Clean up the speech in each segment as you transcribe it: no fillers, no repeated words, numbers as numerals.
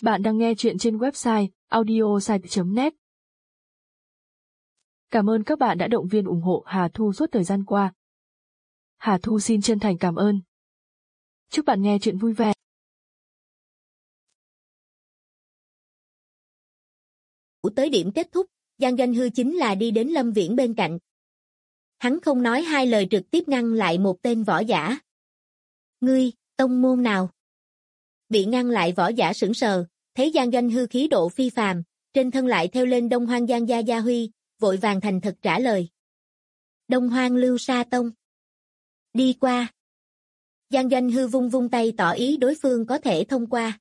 Bạn đang nghe chuyện trên website audiosite.net. Cảm ơn các bạn đã động viên ủng hộ Hà Thu suốt thời gian qua. Hà Thu xin chân thành cảm ơn. Chúc bạn nghe chuyện vui vẻ. Tới điểm kết thúc, Giang Doanh Hư chính là đi đến Lâm Viễn bên cạnh. Hắn không nói hai lời trực tiếp ngăn lại một tên võ giả. Ngươi, tông môn nào? Bị ngăn lại võ giả sững sờ, thấy Giang Doanh Hư khí độ phi phàm, trên thân lại theo lên Đông Hoang Giang Gia Huy, vội vàng thành thật trả lời. Đông Hoang Lưu Sa Tông. Đi qua. Giang Doanh Hư vung vung tay tỏ ý đối phương có thể thông qua.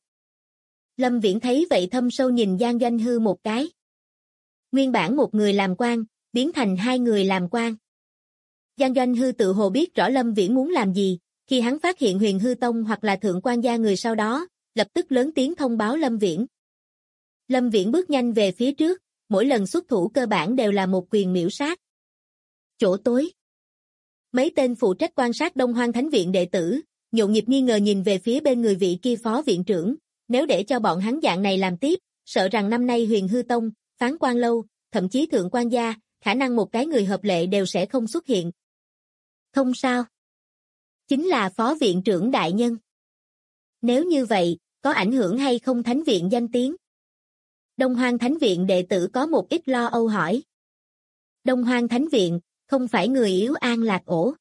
Lâm Viễn thấy vậy thâm sâu nhìn Giang Doanh Hư một cái. Nguyên bản một người làm quan, biến thành hai người làm quan. Giang Doanh Hư tự hồ biết rõ Lâm Viễn muốn làm gì, khi hắn phát hiện Huyền Hư Tông hoặc là Thượng Quan gia người sau đó, lập tức lớn tiếng thông báo Lâm Viễn. Lâm Viễn bước nhanh về phía trước, mỗi lần xuất thủ cơ bản đều là một quyền miểu sát. Chỗ tối. Mấy tên phụ trách quan sát Đông Hoang Thánh Viện đệ tử, nhộn nhịp nghi ngờ nhìn về phía bên người vị kia phó viện trưởng, nếu để cho bọn hắn dạng này làm tiếp, sợ rằng năm nay Huyền Hư Tông, Phán Quan Lâu, thậm chí Thượng Quan gia, khả năng một cái người hợp lệ đều sẽ không xuất hiện. Không sao. Chính là phó viện trưởng đại nhân. Nếu như vậy, có ảnh hưởng hay không Thánh Viện danh tiếng? Đông Hoang Thánh Viện đệ tử có một ít lo âu hỏi. Đông Hoang Thánh Viện, không phải người yếu an lạc ổ.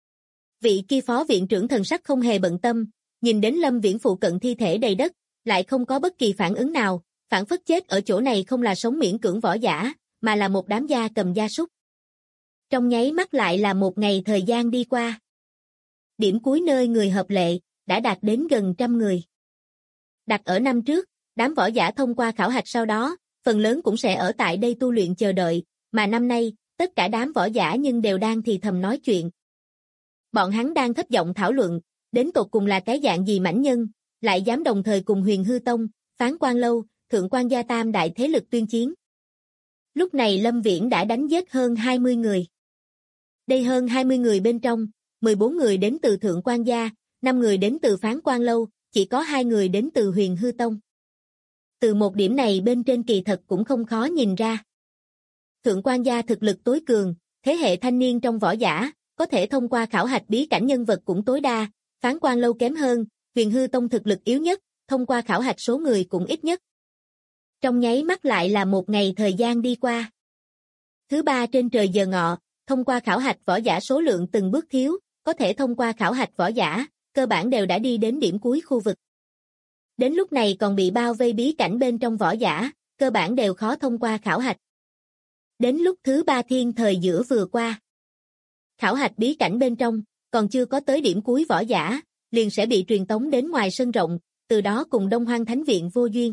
Vị kia phó viện trưởng thần sắc không hề bận tâm, nhìn đến Lâm Viễn phụ cận thi thể đầy đất, lại không có bất kỳ phản ứng nào, phản phất chết ở chỗ này không là sống miễn cưỡng võ giả, mà là một đám gia cầm gia súc. Trong nháy mắt lại là một ngày thời gian đi qua. Điểm cuối nơi người hợp lệ, đã đạt đến gần 100 người. Đặt ở năm trước, đám võ giả thông qua khảo hạch sau đó, phần lớn cũng sẽ ở tại đây tu luyện chờ đợi, mà năm nay, tất cả đám võ giả nhưng đều đang thì thầm nói chuyện. Bọn hắn đang thấp giọng thảo luận, đến tột cùng là cái dạng gì mãnh nhân, lại dám đồng thời cùng Huyền Hư Tông, Phán Quan Lâu, Thượng Quan gia tam đại thế lực tuyên chiến. Lúc này Lâm Viễn đã đánh giết hơn 20 người. Đây hơn 20 người bên trong, 14 người đến từ Thượng Quan gia, 5 người đến từ Phán Quan Lâu, chỉ có 2 người đến từ Huyền Hư Tông. Từ một điểm này bên trên kỳ thật cũng không khó nhìn ra. Thượng Quan gia thực lực tối cường, thế hệ thanh niên trong võ giả, có thể thông qua khảo hạch bí cảnh nhân vật cũng tối đa, Phán Quan Lâu kém hơn, Huyền Hư Tông thực lực yếu nhất, thông qua khảo hạch số người cũng ít nhất. Trong nháy mắt lại là một ngày thời gian đi qua. Thứ ba trên trời giờ ngọ, thông qua khảo hạch võ giả số lượng từng bước thiếu, có thể thông qua khảo hạch võ giả, cơ bản đều đã đi đến điểm cuối khu vực. Đến lúc này còn bị bao vây bí cảnh bên trong võ giả, cơ bản đều khó thông qua khảo hạch. Đến lúc thứ ba thiên thời giữa vừa qua. Khảo hạch bí cảnh bên trong, còn chưa có tới điểm cuối võ giả, liền sẽ bị truyền tống đến ngoài sân rộng, từ đó cùng Đông Hoang Thánh Viện vô duyên.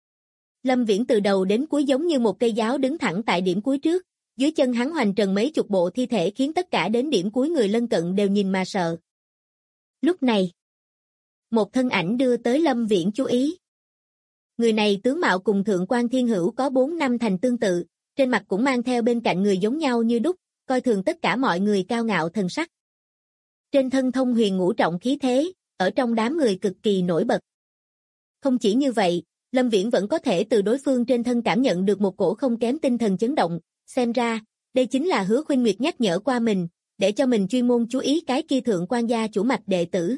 Lâm Viễn từ đầu đến cuối giống như một cây giáo đứng thẳng tại điểm cuối trước, dưới chân hắn hoành trần mấy chục bộ thi thể khiến tất cả đến điểm cuối người lân cận đều nhìn mà sợ. Lúc này, một thân ảnh đưa tới Lâm Viễn chú ý. Người này tướng mạo cùng Thượng Quan Thiên Hữu có 4 năm thành tương tự, trên mặt cũng mang theo bên cạnh người giống nhau như đúc, coi thường tất cả mọi người cao ngạo thần sắc. Trên thân thông huyền ngũ trọng khí thế, ở trong đám người cực kỳ nổi bật. Không chỉ như vậy, Lâm Viễn vẫn có thể từ đối phương trên thân cảm nhận được một cổ không kém tinh thần chấn động, xem ra, đây chính là Hứa Khuynh Nguyệt nhắc nhở qua mình, để cho mình chuyên môn chú ý cái kia Thượng Quan gia chủ mạch đệ tử.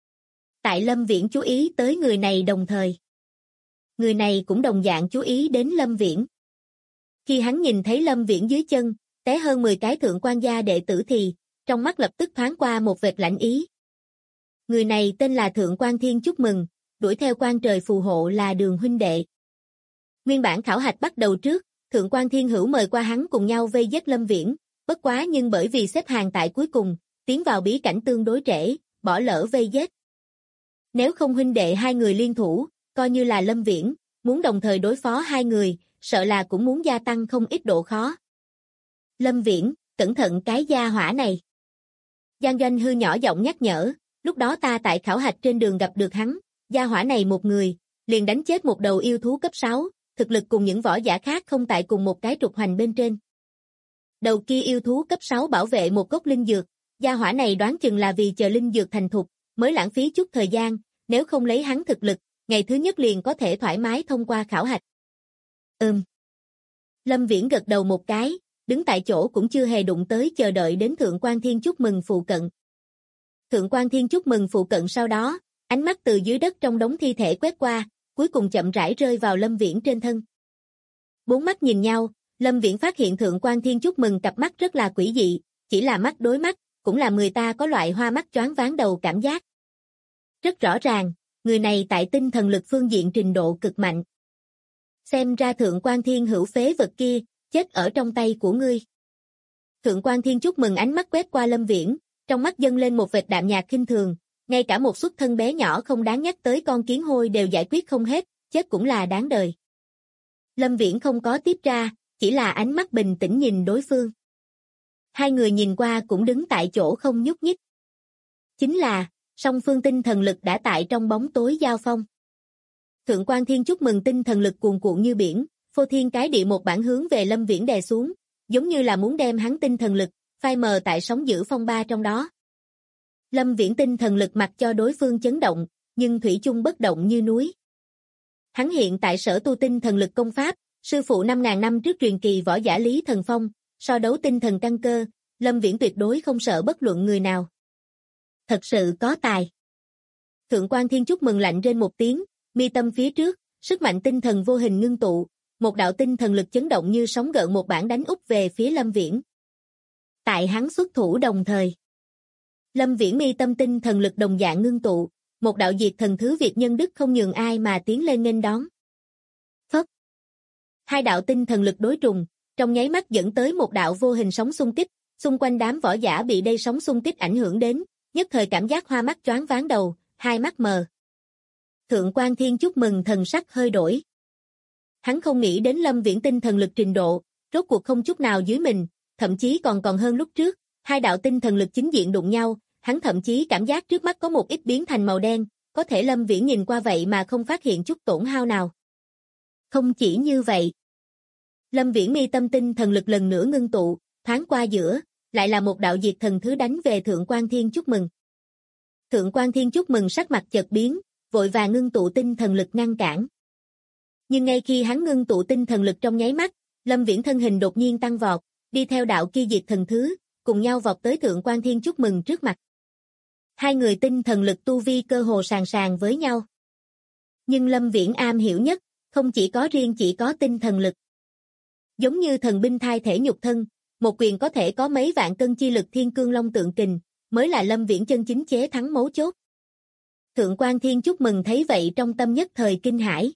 Tại Lâm Viễn chú ý tới người này đồng thời. Người này cũng đồng dạng chú ý đến Lâm Viễn. Khi hắn nhìn thấy Lâm Viễn dưới chân, té hơn 10 cái Thượng Quan gia đệ tử thì, trong mắt lập tức thoáng qua một vệt lạnh ý. Người này tên là Thượng Quan Thiên chúc mừng, đuổi theo quan trời phù hộ là Đường huynh đệ. Nguyên bản khảo hạch bắt đầu trước, Thượng Quan Thiên Hữu mời qua hắn cùng nhau vây giết Lâm Viễn, bất quá nhưng bởi vì xếp hàng tại cuối cùng, tiến vào bí cảnh tương đối trễ, bỏ lỡ vây giết. Nếu không huynh đệ hai người liên thủ, coi như là Lâm Viễn, muốn đồng thời đối phó hai người, sợ là cũng muốn gia tăng không ít độ khó. Lâm Viễn, cẩn thận cái gia hỏa này. Giang Doanh Hư nhỏ giọng nhắc nhở, lúc đó ta tại khảo hạch trên đường gặp được hắn, gia hỏa này một người, liền đánh chết một đầu yêu thú cấp 6, thực lực cùng những võ giả khác không tại cùng một cái trục hoành bên trên. Đầu kia yêu thú cấp 6 bảo vệ một gốc linh dược, gia hỏa này đoán chừng là vì chờ linh dược thành thục, mới lãng phí chút thời gian, nếu không lấy hắn thực lực, ngày thứ nhất liền có thể thoải mái thông qua khảo hạch. Lâm Viễn gật đầu một cái, đứng tại chỗ cũng chưa hề đụng tới chờ đợi đến Thượng Quan Thiên chúc mừng phụ cận. Thượng Quan Thiên chúc mừng phụ cận sau đó, ánh mắt từ dưới đất trong đống thi thể quét qua, cuối cùng chậm rãi rơi vào Lâm Viễn trên thân. Bốn mắt nhìn nhau, Lâm Viễn phát hiện Thượng Quan Thiên chúc mừng cặp mắt rất là quỷ dị, chỉ là mắt đối mắt, cũng làm người ta có loại hoa mắt choáng váng đầu cảm giác. Rất rõ ràng, người này tại tinh thần lực phương diện trình độ cực mạnh. Xem ra Thượng Quan Thiên hữu phế vật kia, chết ở trong tay của ngươi. Thượng Quan Thiên chúc mừng ánh mắt quét qua Lâm Viễn, trong mắt dâng lên một vệt đạm nhạt khinh thường, ngay cả một xuất thân bé nhỏ không đáng nhắc tới con kiến hôi đều giải quyết không hết, chết cũng là đáng đời. Lâm Viễn không có tiếp ra, chỉ là ánh mắt bình tĩnh nhìn đối phương. Hai người nhìn qua cũng đứng tại chỗ không nhúc nhích. Chính là, song phương tinh thần lực đã tại trong bóng tối giao phong. Thượng Quan Thiên chúc mừng tinh thần lực cuồn cuộn như biển, phô thiên cái địa một bản hướng về Lâm Viễn đè xuống, giống như là muốn đem hắn tinh thần lực phai mờ tại sóng dữ phong ba trong đó. Lâm Viễn tinh thần lực mặc cho đối phương chấn động, nhưng thủy chung bất động như núi. Hắn hiện tại sở tu tinh thần lực công pháp, sư phụ 5.000 năm trước truyền kỳ võ giả Lý Thần Phong, so đấu tinh thần căn cơ, Lâm Viễn tuyệt đối không sợ bất luận người nào. Thật sự có tài. Thượng Quan Thiên chúc mừng lạnh rên một tiếng, mi tâm phía trước, sức mạnh tinh thần vô hình ngưng tụ, một đạo tinh thần lực chấn động như sóng gợn một bản đánh úp về phía Lâm Viễn. Tại hắn xuất thủ đồng thời, Lâm Viễn mi tâm tinh thần lực đồng dạng ngưng tụ, một đạo diệt thần thứ Việt nhân đức không nhường ai mà tiến lên nghênh đón. Phất. Hai đạo tinh thần lực đối trùng, trong nháy mắt dẫn tới một đạo vô hình sóng xung kích, xung quanh đám võ giả bị đây sóng xung kích ảnh hưởng đến, nhất thời cảm giác hoa mắt choáng váng đầu, hai mắt mờ. Thượng Quan Thiên chúc mừng thần sắc hơi đổi. Hắn không nghĩ đến Lâm Viễn tinh thần lực trình độ, rốt cuộc không chút nào dưới mình, thậm chí còn hơn lúc trước, hai đạo tinh thần lực chính diện đụng nhau, hắn thậm chí cảm giác trước mắt có một ít biến thành màu đen, có thể Lâm Viễn nhìn qua vậy mà không phát hiện chút tổn hao nào. Không chỉ như vậy, Lâm Viễn mi tâm tinh thần lực lần nữa ngưng tụ, thoáng qua giữa, lại là một đạo diệt thần thứ đánh về Thượng Quan Thiên chúc mừng. Thượng Quan Thiên chúc mừng sắc mặt chợt biến, vội vàng ngưng tụ tinh thần lực ngăn cản. Nhưng ngay khi hắn ngưng tụ tinh thần lực trong nháy mắt, Lâm Viễn thân hình đột nhiên tăng vọt, đi theo đạo kia diệt thần thứ, cùng nhau vọt tới Thượng Quan Thiên chúc mừng trước mặt. Hai người tinh thần lực tu vi cơ hồ sàn sàn với nhau. Nhưng Lâm Viễn am hiểu nhất, không chỉ có tinh thần lực. Giống như thần binh thai thể nhục thân, một quyền có thể có mấy vạn cân chi lực thiên cương long tượng kình, mới là Lâm Viễn chân chính chế thắng mấu chốt. Thượng Quan Thiên chúc mừng thấy vậy trong tâm nhất thời kinh hãi.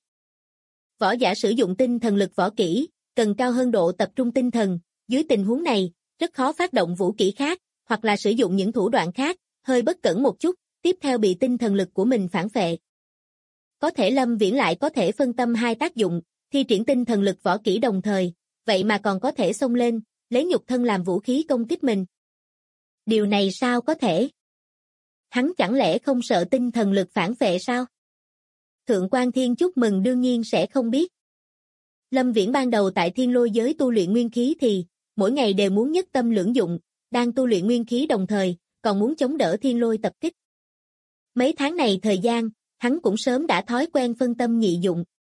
Võ giả sử dụng tinh thần lực võ kỹ, cần cao hơn độ tập trung tinh thần, dưới tình huống này, rất khó phát động vũ kỹ khác, hoặc là sử dụng những thủ đoạn khác, hơi bất cẩn một chút, tiếp theo bị tinh thần lực của mình phản phệ. Có thể Lâm Viễn lại có thể phân tâm hai tác dụng, thi triển tinh thần lực võ kỹ đồng thời, vậy mà còn có thể xông lên, lấy nhục thân làm vũ khí công kích mình. Điều này sao có thể? Hắn chẳng lẽ không sợ tinh thần lực phản phệ sao? Thượng Quan Thiên chúc mừng đương nhiên sẽ không biết. Lâm Viễn ban đầu tại thiên lôi giới tu luyện nguyên khí thì, mỗi ngày đều muốn nhất tâm lưỡng dụng, đang tu luyện nguyên khí đồng thời, còn muốn chống đỡ thiên lôi tập kích. Mấy tháng này thời gian, hắn cũng sớm đã thói quen phân tâm nhị dụng.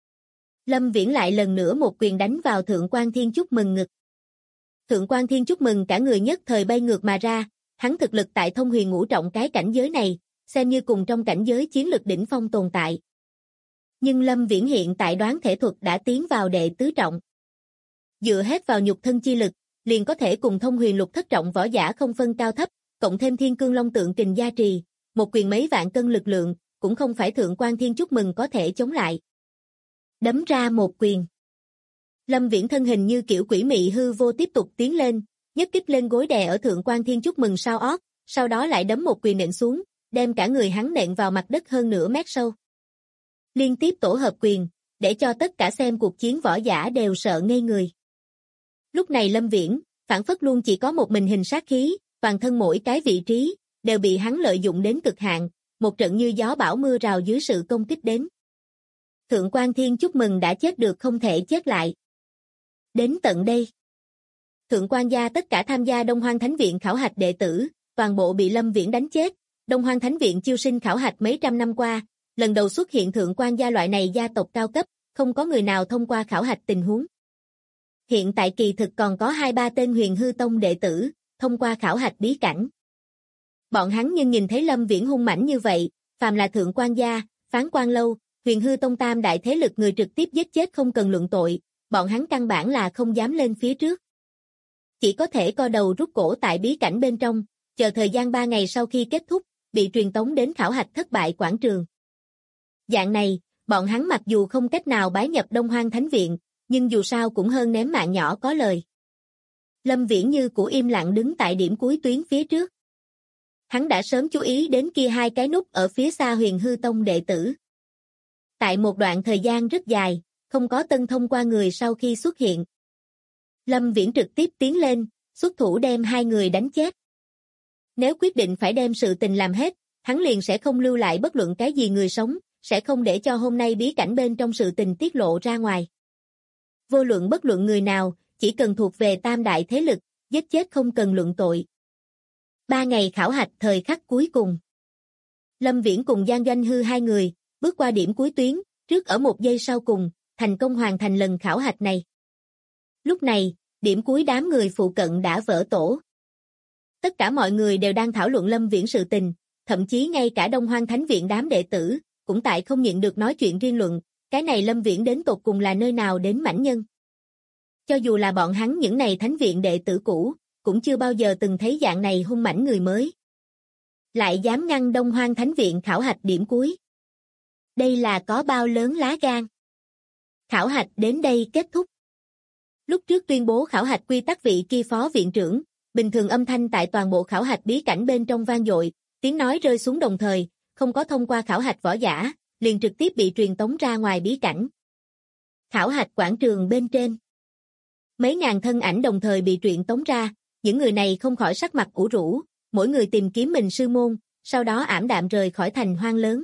Lâm Viễn lại lần nữa một quyền đánh vào Thượng Quan Thiên chúc mừng ngực. Thượng Quan Thiên chúc mừng cả người nhất thời bay ngược mà ra, hắn thực lực tại thông huyền ngũ trọng cái cảnh giới này, xem như cùng trong cảnh giới chiến lực đỉnh phong tồn tại. Nhưng Lâm Viễn hiện tại đoán thể thuật đã tiến vào đệ tứ trọng. Dựa hết vào nhục thân chi lực, liền có thể cùng thông huyền lục thất trọng võ giả không phân cao thấp, cộng thêm thiên cương long tượng kình gia trì, một quyền mấy vạn cân lực lượng, cũng không phải Thượng Quan Thiên chúc mừng có thể chống lại. Đấm ra một quyền. Lâm Viễn thân hình như kiểu quỷ mị hư vô tiếp tục tiến lên, nhất kích lên gối đè ở Thượng Quan Thiên chúc mừng sau ót, sau đó lại đấm một quyền nện xuống, đem cả người hắn nện vào mặt đất hơn nửa mét sâu. Liên tiếp tổ hợp quyền, để cho tất cả xem cuộc chiến võ giả đều sợ ngây người. Lúc này Lâm Viễn, phản phất luôn chỉ có một mình hình sát khí, toàn thân mỗi cái vị trí, đều bị hắn lợi dụng đến cực hạn, một trận như gió bão mưa rào dưới sự công kích đến. Thượng Quan Thiên chúc mừng đã chết được không thể chết lại. Đến tận đây, Thượng Quan gia tất cả tham gia Đông Hoang Thánh Viện khảo hạch đệ tử, toàn bộ bị Lâm Viễn đánh chết. Đông Hoang Thánh Viện chiêu sinh khảo hạch mấy trăm năm qua, lần đầu xuất hiện thượng quan gia loại này gia tộc cao cấp, không có người nào thông qua khảo hạch tình huống. Hiện tại kỳ thực còn có 2-3 tên Huyền Hư Tông đệ tử, thông qua khảo hạch bí cảnh. Bọn hắn nhưng nhìn thấy Lâm Viễn hung mãnh như vậy, phàm là thượng quan gia, Phán Quan Lâu, Huyền Hư Tông tam đại thế lực người trực tiếp giết chết không cần luận tội, bọn hắn căn bản là không dám lên phía trước. Chỉ có thể co đầu rút cổ tại bí cảnh bên trong, chờ thời gian 3 ngày sau khi kết thúc, bị truyền tống đến khảo hạch thất bại quảng trường. Dạng này, bọn hắn mặc dù không cách nào bái nhập Đông Hoang Thánh Viện, nhưng dù sao cũng hơn ném mạng nhỏ có lời. Lâm Viễn như cũ im lặng đứng tại điểm cuối tuyến phía trước. Hắn đã sớm chú ý đến kia 2 cái nút ở phía xa Huyền Hư Tông đệ tử. Tại một đoạn thời gian rất dài, không có tân thông qua người sau khi xuất hiện. Lâm Viễn trực tiếp tiến lên, xuất thủ đem 2 người đánh chết. Nếu quyết định phải đem sự tình làm hết, hắn liền sẽ không lưu lại bất luận cái gì người sống, sẽ không để cho hôm nay bí cảnh bên trong sự tình tiết lộ ra ngoài. Vô luận bất luận người nào, chỉ cần thuộc về tam đại thế lực, giết chết không cần luận tội. 3 ngày khảo hạch thời khắc cuối cùng. Lâm Viễn cùng Giang Doanh Hư 2 người, bước qua điểm cuối tuyến, trước ở 1 giây sau cùng, thành công hoàn thành lần khảo hạch này. Lúc này, điểm cuối đám người phụ cận đã vỡ tổ. Tất cả mọi người đều đang thảo luận Lâm Viễn sự tình, thậm chí ngay cả Đông Hoang Thánh Viện đám đệ tử, cũng tại không nhịn được nói chuyện riêng luận, cái này Lâm Viễn đến tột cùng là nơi nào đến mãnh nhân. Cho dù là bọn hắn những này Thánh Viện đệ tử cũ, cũng chưa bao giờ từng thấy dạng này hung mãnh người mới. Lại dám ngăn Đông Hoang Thánh Viện khảo hạch điểm cuối. Đây là có bao lớn lá gan. Khảo hạch đến đây kết thúc. Lúc trước tuyên bố khảo hạch quy tắc vị kia phó viện trưởng, bình thường âm thanh tại toàn bộ khảo hạch bí cảnh bên trong vang dội, tiếng nói rơi xuống đồng thời, không có thông qua khảo hạch võ giả, liền trực tiếp bị truyền tống ra ngoài bí cảnh. Khảo hạch quảng trường bên trên. Mấy ngàn thân ảnh đồng thời bị truyền tống ra, những người này không khỏi sắc mặt ủ rũ, mỗi người tìm kiếm mình sư môn, sau đó ảm đạm rời khỏi thành hoang lớn.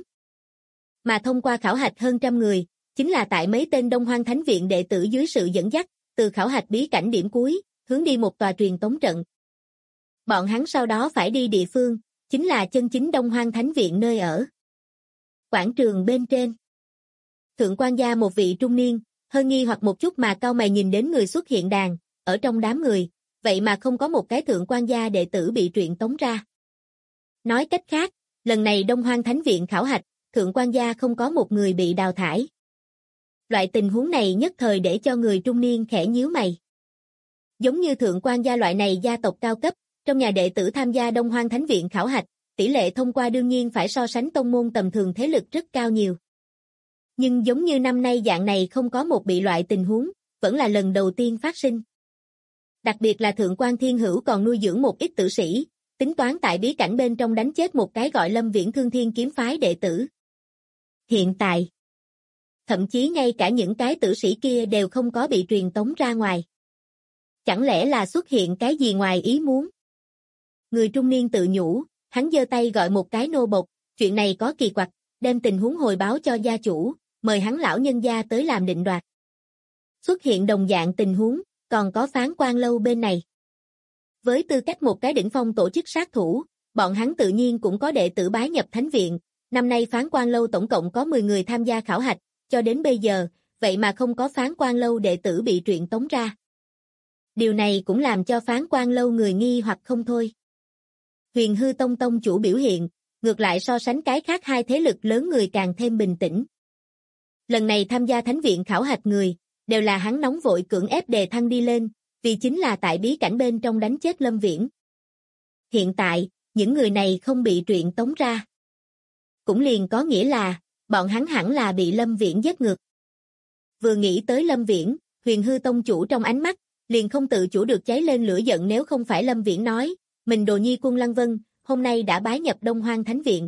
Mà thông qua khảo hạch hơn trăm người, chính là tại mấy tên Đông Hoang Thánh Viện đệ tử dưới sự dẫn dắt, từ khảo hạch bí cảnh điểm cuối, hướng đi một tòa truyền tống trận. Bọn hắn sau đó phải đi địa phương, chính là chân chính Đông Hoang Thánh Viện nơi ở. Quảng trường bên trên. Thượng quan gia một vị trung niên, hơi nghi hoặc một chút mà cau mày nhìn đến người xuất hiện đàn, ở trong đám người, vậy mà không có một cái thượng quan gia đệ tử bị truyền tống ra. Nói cách khác, lần này Đông Hoang Thánh Viện khảo hạch, thượng quan gia không có một người bị đào thải. Loại tình huống này nhất thời để cho người trung niên khẽ nhíu mày. Giống như thượng quan gia loại này gia tộc cao cấp, trong nhà đệ tử tham gia Đông Hoang Thánh Viện khảo hạch, tỷ lệ thông qua đương nhiên phải so sánh tông môn tầm thường thế lực rất cao nhiều. Nhưng giống như năm nay dạng này không có một bị loại tình huống, vẫn là lần đầu tiên phát sinh. Đặc biệt là thượng quan thiên hữu còn nuôi dưỡng một ít tử sĩ, tính toán tại bí cảnh bên trong đánh chết một cái gọi Lâm Viễn Thương Thiên kiếm phái đệ tử. Hiện tại, thậm chí ngay cả những cái tử sĩ kia đều không có bị truyền tống ra ngoài. Chẳng lẽ là xuất hiện cái gì ngoài ý muốn? Người trung niên tự nhủ, hắn giơ tay gọi một cái nô bộc, chuyện này có kỳ quặc, đem tình huống hồi báo cho gia chủ, mời hắn lão nhân gia tới làm định đoạt. Xuất hiện đồng dạng tình huống, còn có Phán Quan Lâu bên này. Với tư cách một cái đỉnh phong tổ chức sát thủ, bọn hắn tự nhiên cũng có đệ tử bái nhập Thánh Viện, năm nay Phán Quan Lâu tổng cộng có 10 người tham gia khảo hạch, cho đến bây giờ, vậy mà không có Phán Quan Lâu đệ tử bị truyền tống ra. Điều này cũng làm cho Phán Quan Lâu người nghi hoặc không thôi. Huyền Hư Tông tông chủ biểu hiện, ngược lại so sánh cái khác 2 thế lực lớn người càng thêm bình tĩnh. Lần này tham gia Thánh Viện khảo hạch người, đều là hắn nóng vội cưỡng ép đề thăng đi lên, vì chính là tại bí cảnh bên trong đánh chết Lâm Viễn. Hiện tại, những người này không bị truyền tống ra. Cũng liền có nghĩa là, bọn hắn hẳn là bị Lâm Viễn giết ngược. Vừa nghĩ tới Lâm Viễn, Huyền Hư Tông chủ trong ánh mắt, liền không tự chủ được cháy lên lửa giận nếu không phải Lâm Viễn nói, mình đồ nhi quân Lăng Vân, hôm nay đã bái nhập Đông Hoang Thánh Viện.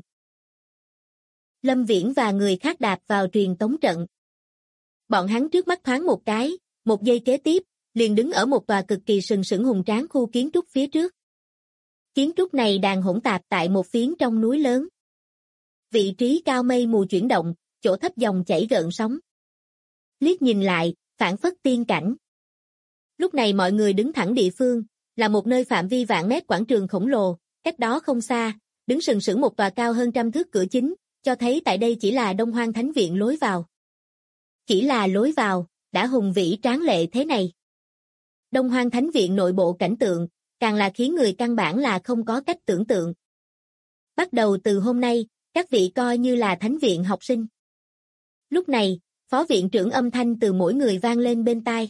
Lâm Viễn và người khác đạp vào truyền tống trận. Bọn hắn trước mắt thoáng một cái, một giây kế tiếp, liền đứng ở một tòa cực kỳ sừng sững hùng tráng khu kiến trúc phía trước. Kiến trúc này đang hỗn tạp tại một phiến trong núi lớn. Vị trí cao mây mù chuyển động, chỗ thấp dòng chảy gợn sóng. Liếc nhìn lại, phảng phất tiên cảnh. Lúc này mọi người đứng thẳng địa phương, là một nơi phạm vi vạn mét quảng trường khổng lồ, cách đó không xa, đứng sừng sững một tòa cao hơn trăm thước cửa chính, cho thấy tại đây chỉ là Đông Hoang Thánh Viện lối vào. Chỉ là lối vào, đã hùng vĩ tráng lệ thế này. Đông Hoang Thánh Viện nội bộ cảnh tượng, càng là khiến người căn bản là không có cách tưởng tượng. Bắt đầu từ hôm nay, các vị coi như là Thánh Viện học sinh. Lúc này, Phó Viện trưởng âm thanh từ mỗi người vang lên bên tai.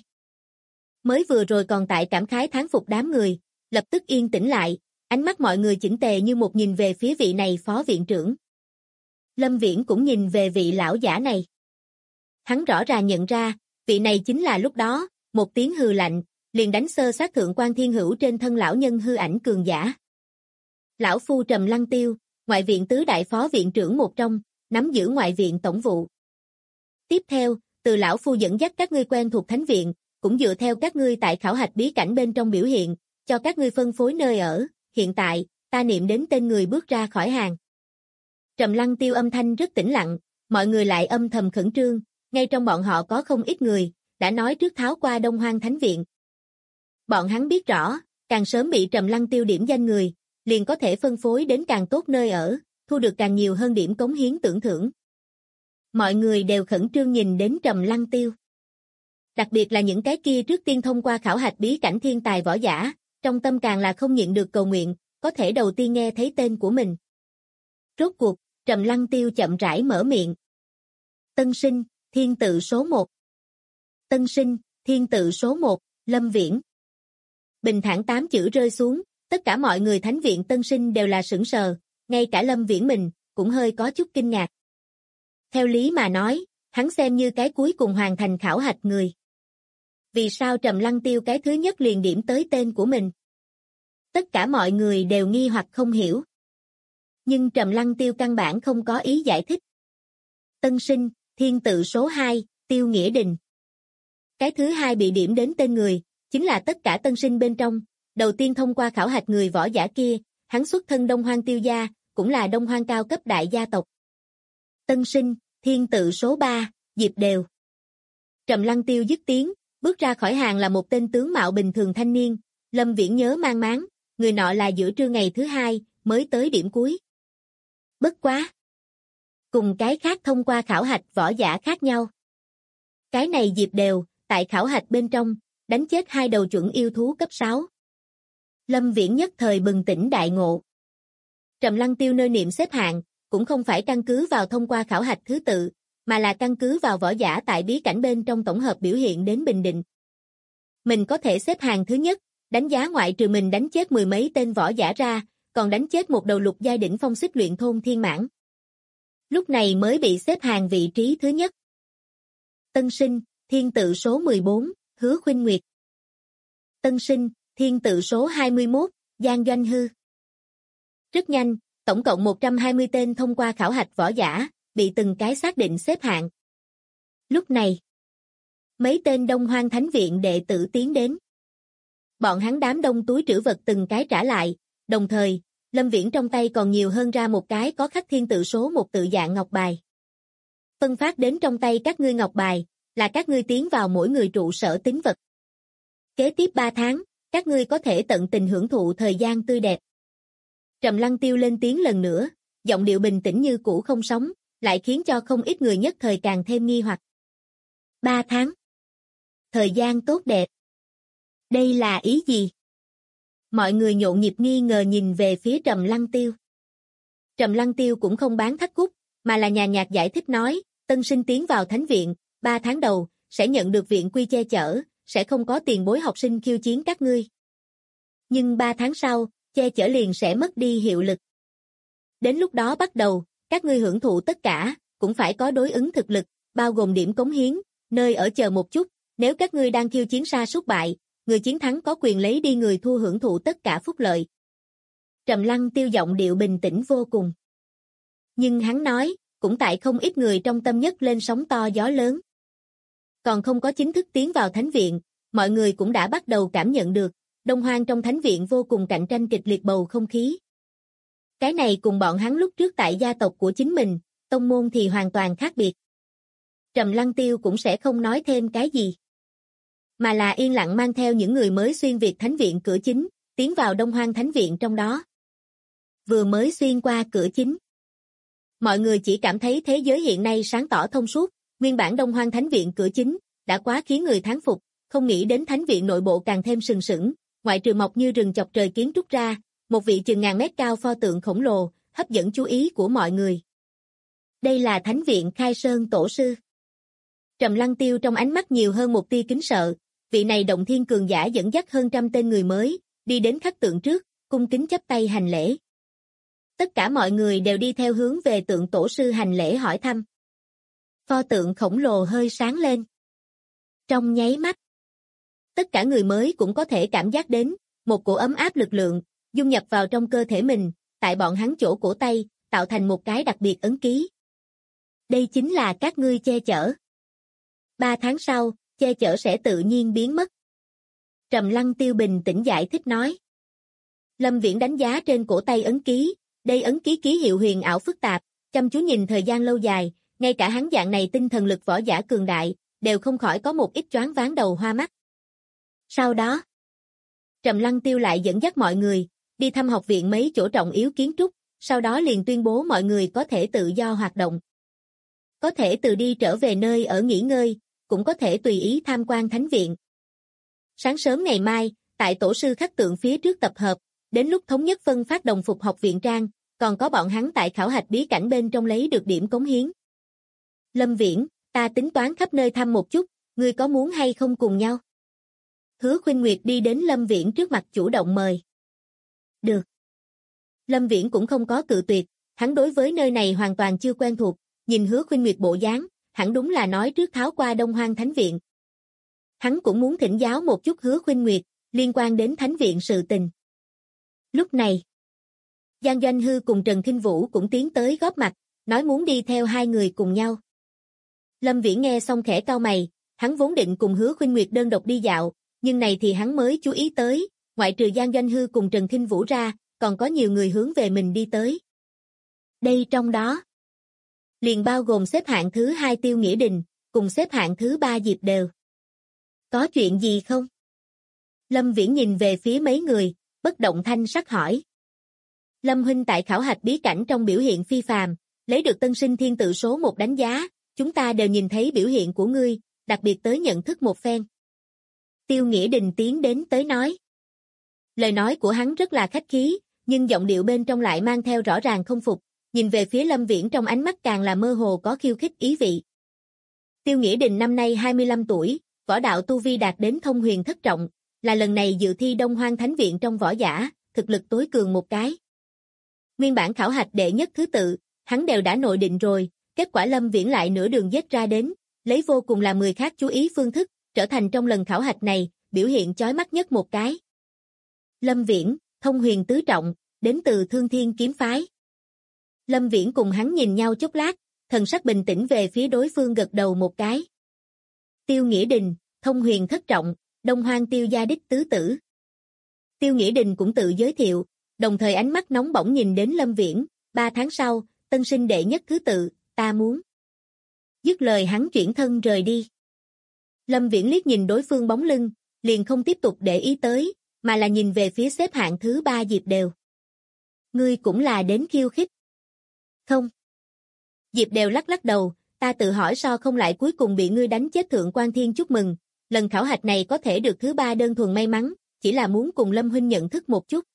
Mới vừa rồi còn tại cảm khái thán phục đám người, lập tức yên tĩnh lại, ánh mắt mọi người chỉnh tề như một nhìn về phía vị này Phó Viện trưởng. Lâm Viễn cũng nhìn về vị lão giả này. Hắn rõ ràng nhận ra, vị này chính là lúc đó, một tiếng hừ lạnh, liền đánh sơ sát thượng quan thiên hữu trên thân lão nhân hư ảnh cường giả. Lão phu Trầm Lăng Tiêu, ngoại viện tứ đại phó viện trưởng một trong, nắm giữ ngoại viện tổng vụ. Tiếp theo, từ lão phu dẫn dắt các ngươi quen thuộc thánh viện, cũng dựa theo các ngươi tại khảo hạch bí cảnh bên trong biểu hiện, cho các ngươi phân phối nơi ở, hiện tại, ta niệm đến tên người bước ra khỏi hàng. Trầm Lăng Tiêu âm thanh rất tĩnh lặng, mọi người lại âm thầm khẩn trương, ngay trong bọn họ có không ít người, đã nói trước tháo qua Đông Hoang Thánh Viện. Bọn hắn biết rõ, càng sớm bị Trầm Lăng Tiêu điểm danh người, liền có thể phân phối đến càng tốt nơi ở, thu được càng nhiều hơn điểm cống hiến tưởng thưởng. Mọi người đều khẩn trương nhìn đến Trầm Lăng Tiêu. Đặc biệt là những cái kia trước tiên thông qua khảo hạch bí cảnh thiên tài võ giả, trong tâm càng là không nhịn được cầu nguyện, có thể đầu tiên nghe thấy tên của mình. Rốt cuộc, Trầm Lăng Tiêu chậm rãi mở miệng. Tân sinh, thiên tự số 1. Tân sinh, thiên tự số 1, Lâm Viễn. Bình thản 8 chữ rơi xuống, tất cả mọi người thánh viện tân sinh đều là sửng sờ, ngay cả Lâm Viễn mình, cũng hơi có chút kinh ngạc. Theo lý mà nói, hắn xem như cái cuối cùng hoàn thành khảo hạch người. Vì sao Trầm Lăng Tiêu cái thứ nhất liền điểm tới tên của mình? Tất cả mọi người đều nghi hoặc không hiểu. Nhưng Trầm Lăng Tiêu căn bản không có ý giải thích. Tân sinh, thiên tự số 2, Tiêu Nghĩa Đình. Cái thứ hai bị điểm đến tên người, chính là tất cả tân sinh bên trong, đầu tiên thông qua khảo hạch người võ giả kia, hắn xuất thân Đông Hoang Tiêu gia, cũng là Đông Hoang cao cấp đại gia tộc. Tân sinh, thiên tự số 3, Diệp Đều. Trầm Lăng Tiêu dứt tiếng, bước ra khỏi hàng là một tên tướng mạo bình thường thanh niên, Lâm Viễn nhớ mang máng, người nọ là giữa trưa ngày thứ hai, mới tới điểm cuối. Bất quá. Cùng cái khác thông qua khảo hạch võ giả khác nhau. Cái này Diệp Đều, tại khảo hạch bên trong, đánh chết 2 đầu chuẩn yêu thú cấp 6. Lâm Viễn nhất thời bừng tỉnh đại ngộ. Trầm Lăng Tiêu nơi niệm xếp hạng, cũng không phải căn cứ vào thông qua khảo hạch thứ tự, mà là căn cứ vào võ giả tại bí cảnh bên trong tổng hợp biểu hiện đến bình định. Mình có thể xếp hàng thứ nhất, đánh giá ngoại trừ mình đánh chết 10 mấy tên võ giả ra, còn đánh chết một đầu lục giai đỉnh phong xích luyện thôn thiên mãn. Lúc này mới bị xếp hàng vị trí thứ nhất. Tân sinh, thiên tự số 14, Hứa Khuynh Nguyệt. Tân sinh, thiên tự số 21, Giang Doanh Hư. Rất nhanh, tổng cộng 120 tên thông qua khảo hạch võ giả, bị từng cái xác định xếp hạng. Lúc này, mấy tên Đông Hoang Thánh Viện đệ tử tiến đến. Bọn hắn đám đông túi trữ vật từng cái trả lại, đồng thời, Lâm Viễn trong tay còn nhiều hơn ra một cái có khắc thiên tự số một tự dạng ngọc bài. Phân phát đến trong tay các ngươi ngọc bài, là các ngươi tiến vào mỗi người trụ sở tín vật. Kế tiếp 3 tháng, các ngươi có thể tận tình hưởng thụ thời gian tươi đẹp. Trầm Lăng Tiêu lên tiếng lần nữa, giọng điệu bình tĩnh như cũ không sóng, lại khiến cho không ít người nhất thời càng thêm nghi hoặc. 3 tháng. Thời gian tốt đẹp. Đây là ý gì? Mọi người nhộn nhịp nghi ngờ nhìn về phía Trầm Lăng Tiêu. Trầm Lăng Tiêu cũng không bán thắt cút, mà là nhàn nhạt giải thích nói, tân sinh tiến vào thánh viện, 3 tháng đầu, sẽ nhận được viện quy che chở, sẽ không có tiền bối học sinh khiêu chiến các ngươi. Nhưng 3 tháng sau, che chở liền sẽ mất đi hiệu lực. Đến lúc đó bắt đầu, các ngươi hưởng thụ tất cả, cũng phải có đối ứng thực lực, bao gồm điểm cống hiến, nơi ở chờ một chút, nếu các ngươi đang khiêu chiến sa sút bại, người chiến thắng có quyền lấy đi người thua hưởng thụ tất cả phúc lợi. Trầm Lăng Tiêu giọng điệu bình tĩnh vô cùng. Nhưng hắn nói, cũng tại không ít người trong tâm nhất lên sóng to gió lớn. Còn không có chính thức tiến vào thánh viện, mọi người cũng đã bắt đầu cảm nhận được, Đông Hoang trong thánh viện vô cùng cạnh tranh kịch liệt bầu không khí. Cái này cùng bọn hắn lúc trước tại gia tộc của chính mình, tông môn thì hoàn toàn khác biệt. Trầm Lăng Tiêu cũng sẽ không nói thêm cái gì, mà là yên lặng mang theo những người mới xuyên việt thánh viện cửa chính, tiến vào Đông Hoang thánh viện trong đó. Vừa mới xuyên qua cửa chính, Mọi người chỉ cảm thấy thế giới hiện nay sáng tỏ thông suốt, nguyên bản Đông Hoang Thánh Viện cửa chính đã quá khiến người thán phục, không nghĩ đến Thánh Viện nội bộ càng thêm sừng sững, ngoại trừ mọc như rừng chọc trời kiến trúc ra, một vị chừng ngàn mét cao pho tượng khổng lồ, hấp dẫn chú ý của mọi người. Đây là Thánh Viện Khai Sơn Tổ sư. Trầm Lăng Tiêu trong ánh mắt nhiều hơn một tia kính sợ, vị này động thiên cường giả dẫn dắt hơn trăm tên người mới, đi đến khắc tượng trước, cung kính chắp tay hành lễ. Tất cả mọi người đều đi theo hướng về tượng tổ sư hành lễ hỏi thăm. Pho tượng khổng lồ hơi sáng lên. Trong nháy mắt, tất cả người mới cũng có thể cảm giác đến một cổ ấm áp lực lượng, dung nhập vào trong cơ thể mình, tại bọn hắn chỗ cổ tay, tạo thành một cái đặc biệt ấn ký. Đây chính là các ngươi che chở. 3 tháng sau, che chở sẽ tự nhiên biến mất. Trầm Lăng Tiêu bình tĩnh giải thích nói. Lâm Viễn đánh giá trên cổ tay ấn ký, đây ấn ký ký hiệu huyền ảo phức tạp, chăm chú nhìn thời gian lâu dài, ngay cả hắn dạng này tinh thần lực võ giả cường đại, đều không khỏi có một ít choáng váng đầu hoa mắt. Sau đó, Trầm Lăng Tiêu lại dẫn dắt mọi người, đi thăm học viện mấy chỗ trọng yếu kiến trúc, sau đó liền tuyên bố mọi người có thể tự do hoạt động. Có thể từ đi trở về nơi ở nghỉ ngơi, cũng có thể tùy ý tham quan thánh viện. Sáng sớm ngày mai, tại tổ sư khắc tượng phía trước tập hợp, đến lúc thống nhất phân phát đồng phục học viện trang, còn có bọn hắn tại khảo hạch bí cảnh bên trong lấy được điểm cống hiến. Lâm Viễn, ta tính toán khắp nơi thăm một chút, ngươi có muốn hay không cùng nhau? Hứa Khuynh Nguyệt đi đến Lâm Viễn trước mặt chủ động mời. Được. Lâm Viễn cũng không có cự tuyệt, hắn đối với nơi này hoàn toàn chưa quen thuộc, nhìn Hứa Khuynh Nguyệt bộ dáng, hẳn đúng là nói trước tháo qua Đông Hoang Thánh Viện. Hắn cũng muốn thỉnh giáo một chút Hứa Khuynh Nguyệt, liên quan đến Thánh Viện sự tình. Lúc này, Giang Doanh Hư cùng Trần Thinh Vũ cũng tiến tới góp mặt, nói muốn đi theo hai người cùng nhau. Lâm Viễn nghe xong khẽ cau mày, hắn vốn định cùng Hứa Khuynh Nguyệt đơn độc đi dạo, nhưng này thì hắn mới chú ý tới, ngoại trừ Giang Doanh Hư cùng Trần Thinh Vũ ra, còn có nhiều người hướng về mình đi tới. Đây trong đó, liền bao gồm xếp hạng thứ 2 Tiêu Nghĩa Đình, cùng xếp hạng thứ 3 Diệp Đều. Có chuyện gì không? Lâm Viễn nhìn về phía mấy người, bất động thanh sắc hỏi. Lâm huynh tại khảo hạch bí cảnh trong biểu hiện phi phàm, lấy được tân sinh thiên tự số 1 đánh giá, chúng ta đều nhìn thấy biểu hiện của ngươi, đặc biệt tới nhận thức một phen. Tiêu Nghĩa Đình tiến đến tới nói. Lời nói của hắn rất là khách khí, nhưng giọng điệu bên trong lại mang theo rõ ràng không phục, nhìn về phía Lâm Viễn trong ánh mắt càng là mơ hồ có khiêu khích ý vị. Tiêu Nghĩa Đình năm nay 25 tuổi, võ đạo tu vi đạt đến thông huyền thất trọng, là lần này dự thi Đông Hoang Thánh Viện trong võ giả, thực lực tối cường một cái. Nguyên bản khảo hạch đệ nhất thứ tự, hắn đều đã nội định rồi, kết quả Lâm Viễn lại nửa đường giết ra đến, lấy vô cùng làm người khác chú ý phương thức, trở thành trong lần khảo hạch này, biểu hiện chói mắt nhất một cái. Lâm Viễn, thông huyền tứ trọng, đến từ Thương Thiên kiếm phái. Lâm Viễn cùng hắn nhìn nhau chốc lát, thần sắc bình tĩnh về phía đối phương gật đầu một cái. Tiêu Nghĩa Đình, thông huyền thất trọng, Đông Hoang Tiêu gia đích tứ tử. Tiêu Nghĩa Đình cũng tự giới thiệu, đồng thời ánh mắt nóng bỏng nhìn đến Lâm Viễn, 3 tháng sau, tân sinh đệ nhất thứ tự, ta muốn. Dứt lời hắn chuyển thân rời đi. Lâm Viễn liếc nhìn đối phương bóng lưng, liền không tiếp tục để ý tới, mà là nhìn về phía xếp hạng thứ 3 Diệp Đều. Ngươi cũng là đến khiêu khích. Không. Diệp Đều lắc lắc đầu, ta tự hỏi so không lại cuối cùng bị ngươi đánh chết Thượng Quan Thiên chúc mừng, lần khảo hạch này có thể được thứ 3 đơn thuần may mắn, chỉ là muốn cùng Lâm huynh nhận thức một chút.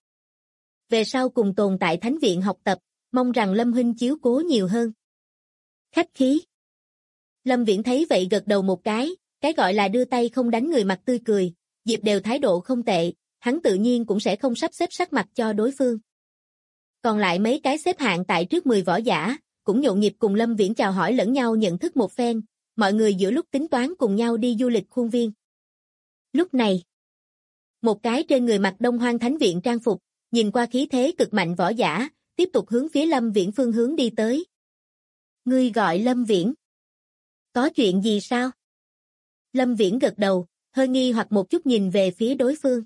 Về sau cùng tồn tại Thánh Viện học tập, mong rằng Lâm huynh chiếu cố nhiều hơn. Khách khí. Lâm Viễn thấy vậy gật đầu một cái gọi là đưa tay không đánh người mặt tươi cười, Diệp Đều thái độ không tệ, hắn tự nhiên cũng sẽ không sắp xếp sắc mặt cho đối phương. Còn lại mấy cái xếp hạng tại trước 10 võ giả, cũng nhộn nhịp cùng Lâm Viễn chào hỏi lẫn nhau nhận thức một phen, mọi người giữa lúc tính toán cùng nhau đi du lịch khuôn viên. Lúc này, một cái trên người mặc Đông Hoang Thánh Viện trang phục, nhìn qua khí thế cực mạnh võ giả, tiếp tục hướng phía Lâm Viễn phương hướng đi tới. Ngươi gọi Lâm Viễn. Có chuyện gì sao? Lâm Viễn gật đầu, hơi nghi hoặc một chút nhìn về phía đối phương.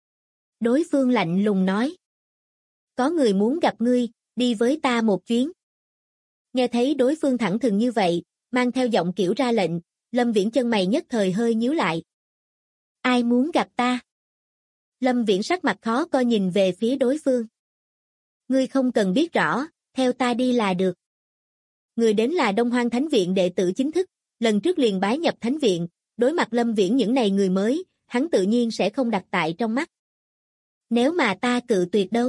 Đối phương lạnh lùng nói. Có người muốn gặp ngươi, đi với ta một chuyến. Nghe thấy đối phương thẳng thừng như vậy, mang theo giọng kiểu ra lệnh, Lâm Viễn chân mày nhất thời hơi nhíu lại. Ai muốn gặp ta? Lâm Viễn sắc mặt khó coi nhìn về phía đối phương. Ngươi không cần biết rõ, theo ta đi là được. người đến là Đông Hoang Thánh Viện đệ tử chính thức, lần trước liền bái nhập Thánh Viện, đối mặt Lâm Viễn những này người mới, hắn tự nhiên sẽ không đặt tại trong mắt. Nếu mà ta cự tuyệt đâu?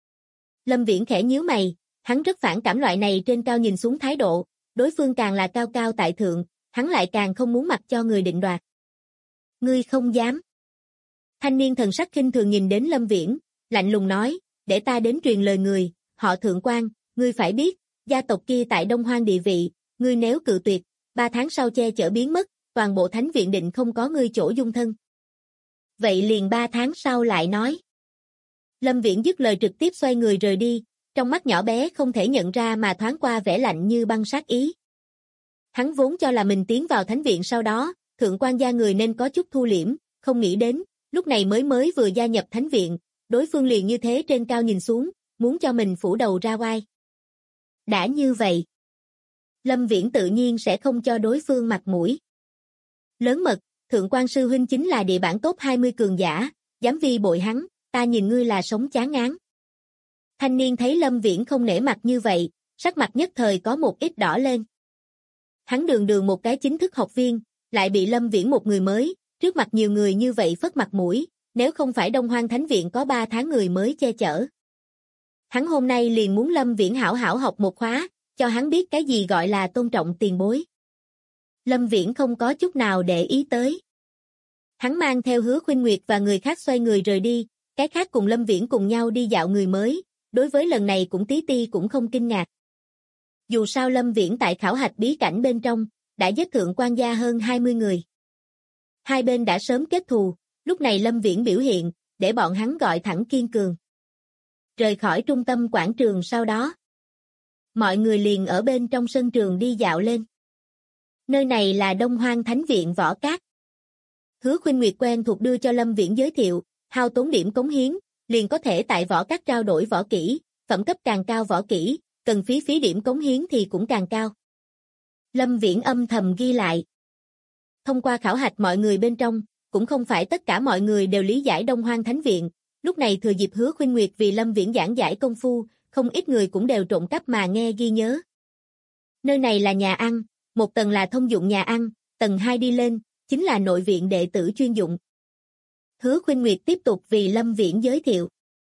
Lâm Viễn khẽ nhíu mày, hắn rất phản cảm loại này trên cao nhìn xuống thái độ, đối phương càng là cao cao tại thượng, hắn lại càng không muốn mặc cho người định đoạt. Ngươi không dám. Thanh niên thần sắc khinh thường nhìn đến Lâm Viễn, lạnh lùng nói, để ta đến truyền lời người, họ Thượng quan, ngươi phải biết, gia tộc kia tại Đông Hoang địa vị, ngươi nếu cự tuyệt, 3 tháng sau che chở biến mất, toàn bộ Thánh Viện định không có ngươi chỗ dung thân. Vậy liền 3 tháng sau lại nói. Lâm Viễn dứt lời trực tiếp xoay người rời đi, trong mắt nhỏ bé không thể nhận ra mà thoáng qua vẻ lạnh như băng sát ý. Hắn vốn cho là mình tiến vào Thánh Viện sau đó, Thượng quan gia người nên có chút thu liễm, không nghĩ đến, lúc này mới vừa gia nhập Thánh Viện, đối phương liền như thế trên cao nhìn xuống, muốn cho mình phủ đầu ra oai. Đã như vậy, Lâm Viễn tự nhiên sẽ không cho đối phương mặt mũi. Lớn mật, Thượng quan sư huynh chính là địa bản top 20 cường giả, dám vi bội hắn, ta nhìn ngươi là sống chán ngán. Thanh niên thấy Lâm Viễn không nể mặt như vậy, sắc mặt nhất thời có một ít đỏ lên. Hắn đường đường một cái chính thức học viên, lại bị Lâm Viễn một người mới, trước mặt nhiều người như vậy phất mặt mũi, nếu không phải Đông Hoang Thánh Viện có 3 tháng người mới che chở. Hắn hôm nay liền muốn Lâm Viễn hảo hảo học một khóa, cho hắn biết cái gì gọi là tôn trọng tiền bối. Lâm Viễn không có chút nào để ý tới. Hắn mang theo Hứa Khuynh Nguyệt và người khác xoay người rời đi, cái khác cùng Lâm Viễn cùng nhau đi dạo người mới, đối với lần này cũng tí ti cũng không kinh ngạc. Dù sao Lâm Viễn tại khảo hạch bí cảnh bên trong, đã giết thượng quan gia hơn 20 người. Hai bên đã sớm kết thù, lúc này Lâm Viễn biểu hiện, để bọn hắn gọi thẳng kiên cường. Rời khỏi trung tâm quảng trường sau đó, mọi người liền ở bên trong sân trường đi dạo lên. Nơi này là Đông Hoang Thánh Viện Võ Cát. Hứa Khuynh Nguyệt quen thuộc đưa cho Lâm Viễn giới thiệu, hao tốn điểm cống hiến, liền có thể tại Võ Cát trao đổi võ kỹ, phẩm cấp càng cao võ kỹ, cần phí điểm cống hiến thì cũng càng cao. Lâm Viễn âm thầm ghi lại. Thông qua khảo hạch mọi người bên trong, cũng không phải tất cả mọi người đều lý giải Đông Hoang Thánh Viện, lúc này thừa dịp Hứa Khuynh Nguyệt vì Lâm Viễn giảng giải công phu, không ít người cũng đều trộm cắp mà nghe ghi nhớ. Nơi này là nhà ăn, một tầng là thông dụng nhà ăn, tầng 2 đi lên, chính là nội viện đệ tử chuyên dụng. Hứa Khuynh Nguyệt tiếp tục vì Lâm Viễn giới thiệu.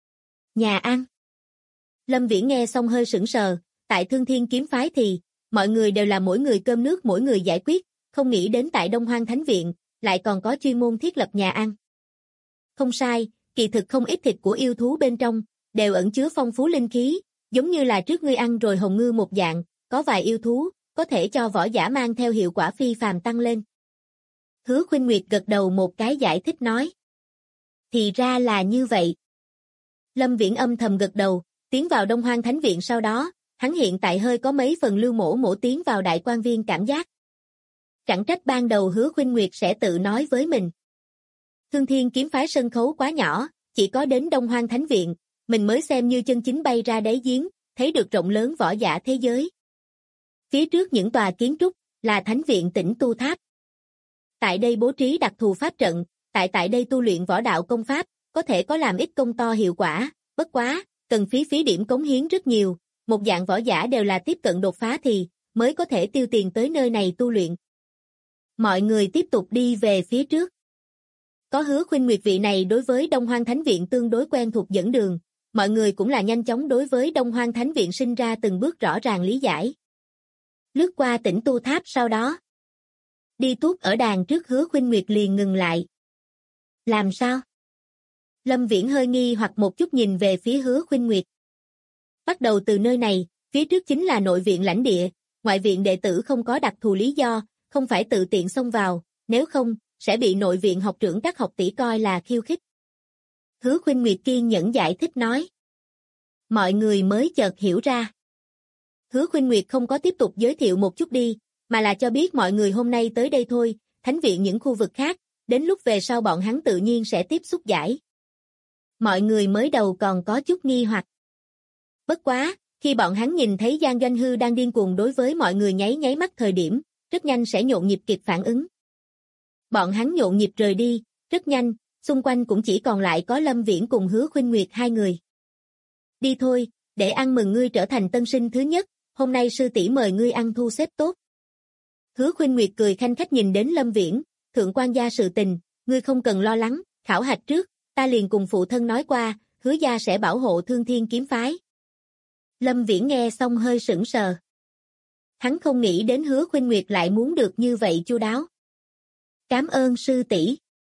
Nhà ăn. Lâm Viễn nghe xong hơi sững sờ, tại Thương Thiên kiếm phái thì, mọi người đều là mỗi người cơm nước mỗi người giải quyết, không nghĩ đến tại Đông Hoang Thánh Viện, lại còn có chuyên môn thiết lập nhà ăn. Không sai, kỳ thực không ít thịt của yêu thú bên trong, đều ẩn chứa phong phú linh khí, giống như là trước ngươi ăn rồi hồng ngư một dạng, có vài yêu thú, có thể cho võ giả mang theo hiệu quả phi phàm tăng lên. Hứa Khuynh Nguyệt gật đầu một cái giải thích nói. Thì ra là như vậy. Lâm Viễn âm thầm gật đầu, tiến vào Đông Hoang Thánh Viện sau đó, hắn hiện tại hơi có mấy phần Lưu Mỗ tiến vào Đại Quan Viên cảm giác. Chẳng trách ban đầu Hứa Khuynh Nguyệt sẽ tự nói với mình. Thương Thiên kiếm phái sân khấu quá nhỏ, chỉ có đến Đông Hoang Thánh Viện, mình mới xem như chân chính bay ra đáy giếng, thấy được rộng lớn võ giả thế giới. Phía trước những tòa kiến trúc, là Thánh Viện Tĩnh Tu Tháp. Tại đây bố trí đặc thù pháp trận, tại đây tu luyện võ đạo công pháp, có thể có làm ít công to hiệu quả, bất quá, cần phí điểm cống hiến rất nhiều, một dạng võ giả đều là tiếp cận đột phá thì, mới có thể tiêu tiền tới nơi này tu luyện. Mọi người tiếp tục đi về phía trước. Có Hứa Khuynh Nguyệt vị này đối với Đông Hoang Thánh Viện tương đối quen thuộc dẫn đường, mọi người cũng là nhanh chóng đối với Đông Hoang Thánh Viện sinh ra từng bước rõ ràng lý giải. Lướt qua Tĩnh Tu Tháp sau đó, đi tuốt ở đàn trước Hứa Khuynh Nguyệt liền ngừng lại. Làm sao? Lâm Viễn hơi nghi hoặc một chút nhìn về phía Hứa Khuynh Nguyệt. Bắt đầu từ nơi này, phía trước chính là nội viện lãnh địa, ngoại viện đệ tử không có đặc thù lý do, không phải tự tiện xông vào, nếu không, sẽ bị nội viện học trưởng các học tỷ coi là khiêu khích. Hứa Khuynh Nguyệt kiên nhẫn giải thích nói. Mọi người mới chợt hiểu ra. Hứa Khuynh Nguyệt không có tiếp tục giới thiệu một chút đi, mà là cho biết mọi người hôm nay tới đây thôi, Thánh Viện những khu vực khác, đến lúc về sau bọn hắn tự nhiên sẽ tiếp xúc giải. Mọi người mới đầu còn có chút nghi hoặc. Bất quá, khi bọn hắn nhìn thấy Giang Doanh Hư đang điên cuồng đối với mọi người nháy mắt thời điểm, rất nhanh sẽ nhộn nhịp kịp phản ứng. Bọn hắn nhộn nhịp rời đi, rất nhanh, xung quanh cũng chỉ còn lại có Lâm Viễn cùng Hứa Khuynh Nguyệt hai người. Đi thôi, để ăn mừng ngươi trở thành tân sinh thứ nhất, hôm nay sư tỷ mời ngươi ăn thu xếp tốt. Hứa Khuynh Nguyệt cười khanh khách nhìn đến Lâm Viễn, thượng quan gia sự tình, ngươi không cần lo lắng, khảo hạch trước, ta liền cùng phụ thân nói qua, Hứa gia sẽ bảo hộ Thương Thiên kiếm phái. Lâm Viễn nghe xong hơi sững sờ. Hắn không nghĩ đến Hứa Khuynh Nguyệt lại muốn được như vậy chu đáo. Cảm ơn sư tỷ.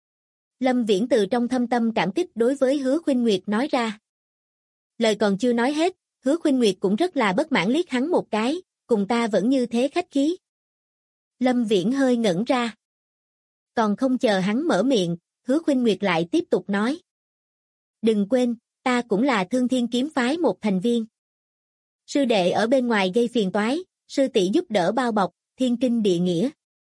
Lâm Viễn từ trong thâm tâm cảm kích đối với Hứa Khuynh Nguyệt nói ra. Lời còn chưa nói hết, Hứa Khuynh Nguyệt cũng rất là bất mãn liếc hắn một cái, cùng ta vẫn như thế khách khí. Lâm Viễn hơi ngẩn ra. Còn không chờ hắn mở miệng, Hứa Khuynh Nguyệt lại tiếp tục nói. Đừng quên, ta cũng là Thương Thiên kiếm phái một thành viên. Sư đệ ở bên ngoài gây phiền toái, sư tỷ giúp đỡ bao bọc, thiên kinh địa nghĩa.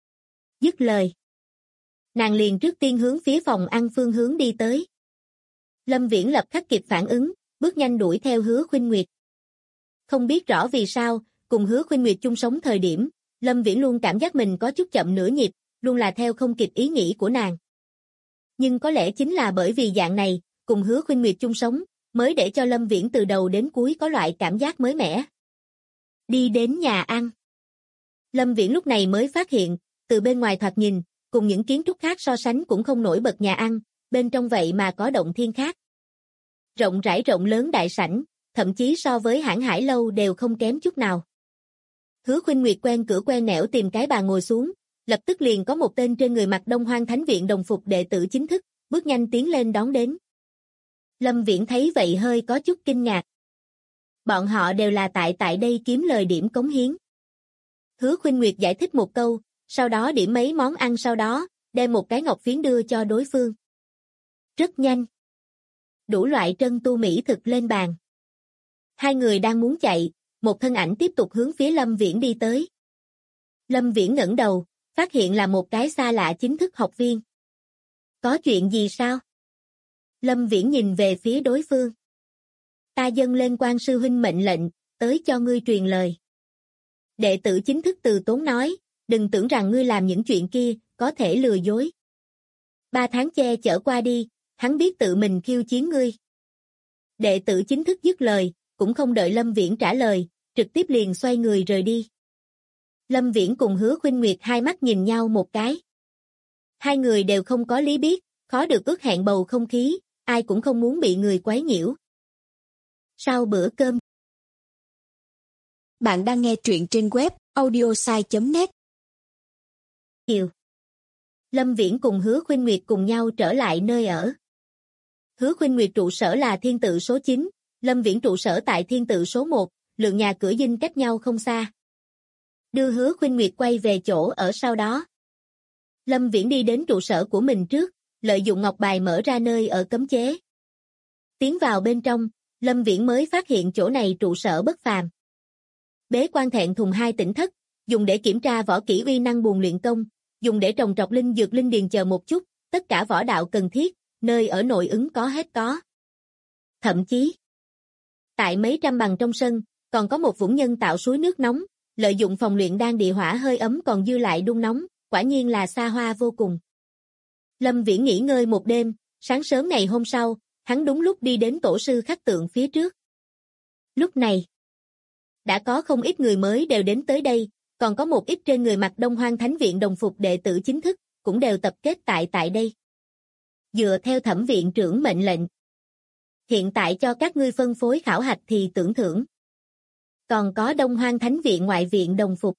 Dứt lời. Nàng liền trước tiên hướng phía phòng ăn phương hướng đi tới. Lâm Viễn lập khắc kịp phản ứng, bước nhanh đuổi theo Hứa Khuynh Nguyệt. Không biết rõ vì sao, cùng Hứa Khuynh Nguyệt chung sống thời điểm, Lâm Viễn luôn cảm giác mình có chút chậm nửa nhịp, luôn là theo không kịp ý nghĩ của nàng. Nhưng có lẽ chính là bởi vì dạng này, cùng Hứa Khuynh Nguyệt chung sống, mới để cho Lâm Viễn từ đầu đến cuối có loại cảm giác mới mẻ. Đi đến nhà ăn. Lâm Viễn lúc này mới phát hiện, từ bên ngoài thoạt nhìn, cùng những kiến trúc khác so sánh cũng không nổi bật nhà ăn, bên trong vậy mà có động thiên khác. Rộng rãi rộng lớn đại sảnh, thậm chí so với Hãn Hải lâu đều không kém chút nào. Hứa Khuynh Nguyệt quen cửa quen nẻo tìm cái bàn ngồi xuống, lập tức liền có một tên trên người mặc Đông Hoang Thánh viện đồng phục đệ tử chính thức, bước nhanh tiến lên đón đến. Lâm Viễn thấy vậy hơi có chút kinh ngạc. Bọn họ đều là tại đây kiếm lời điểm cống hiến. Hứa Khuynh Nguyệt giải thích một câu, sau đó điểm mấy món ăn sau đó, đem một cái ngọc phiến đưa cho đối phương. Rất nhanh. Đủ loại trân tu mỹ thực lên bàn. Hai người đang muốn chạy, một thân ảnh tiếp tục hướng phía Lâm Viễn đi tới. Lâm Viễn ngẩng đầu, phát hiện là một cái xa lạ chính thức học viên. Có chuyện gì sao? Lâm Viễn nhìn về phía đối phương. Ta dâng lên Quan sư huynh mệnh lệnh, tới cho ngươi truyền lời. Đệ tử chính thức Từ Tốn nói, đừng tưởng rằng ngươi làm những chuyện kia, có thể lừa dối. 3 tháng che chở qua đi, hắn biết tự mình khiêu chiến ngươi. Đệ tử chính thức dứt lời, cũng không đợi Lâm Viễn trả lời, trực tiếp liền xoay người rời đi. Lâm Viễn cùng Hứa Khuynh Nguyệt hai mắt nhìn nhau một cái. Hai người đều không có lý biết, khó được ước hẹn bầu không khí, ai cũng không muốn bị người quấy nhiễu. Sau bữa cơm. Bạn đang nghe truyện trên web audiosai.net. Chiều. Lâm Viễn cùng Hứa Khuynh Nguyệt cùng nhau trở lại nơi ở. Hứa Khuynh Nguyệt trụ sở là Thiên Tự số 9, Lâm Viễn trụ sở tại Thiên Tự số 1, lượng nhà cửa dinh cách nhau không xa. Đưa Hứa Khuynh Nguyệt quay về chỗ ở sau đó. Lâm Viễn đi đến trụ sở của mình trước, lợi dụng ngọc bài mở ra nơi ở cấm chế. Tiến vào bên trong, Lâm Viễn mới phát hiện chỗ này trụ sở bất phàm. Bế quan thẹn thùng 2 tỉnh thất, dùng để kiểm tra võ kỹ uy năng buồn luyện công, dùng để trồng trọt linh dược linh điền chờ một chút, tất cả võ đạo cần thiết, nơi ở nội ứng có hết có. Thậm chí, tại mấy trăm bằng trong sân, còn có một vũng nhân tạo suối nước nóng, lợi dụng phòng luyện đan địa hỏa hơi ấm còn dư lại đun nóng, quả nhiên là xa hoa vô cùng. Lâm Viễn nghỉ ngơi một đêm, sáng sớm ngày hôm sau, hắn đúng lúc đi đến tổ sư khắc tượng phía trước. Lúc này, đã có không ít người mới đều đến tới đây, còn có một ít trên người mặc Đông Hoang Thánh viện đồng phục đệ tử chính thức, cũng đều tập kết tại đây. Dựa theo Thẩm viện trưởng mệnh lệnh. Hiện tại cho các ngươi phân phối khảo hạch thì tưởng thưởng. Còn có Đông Hoang Thánh viện ngoại viện đồng phục.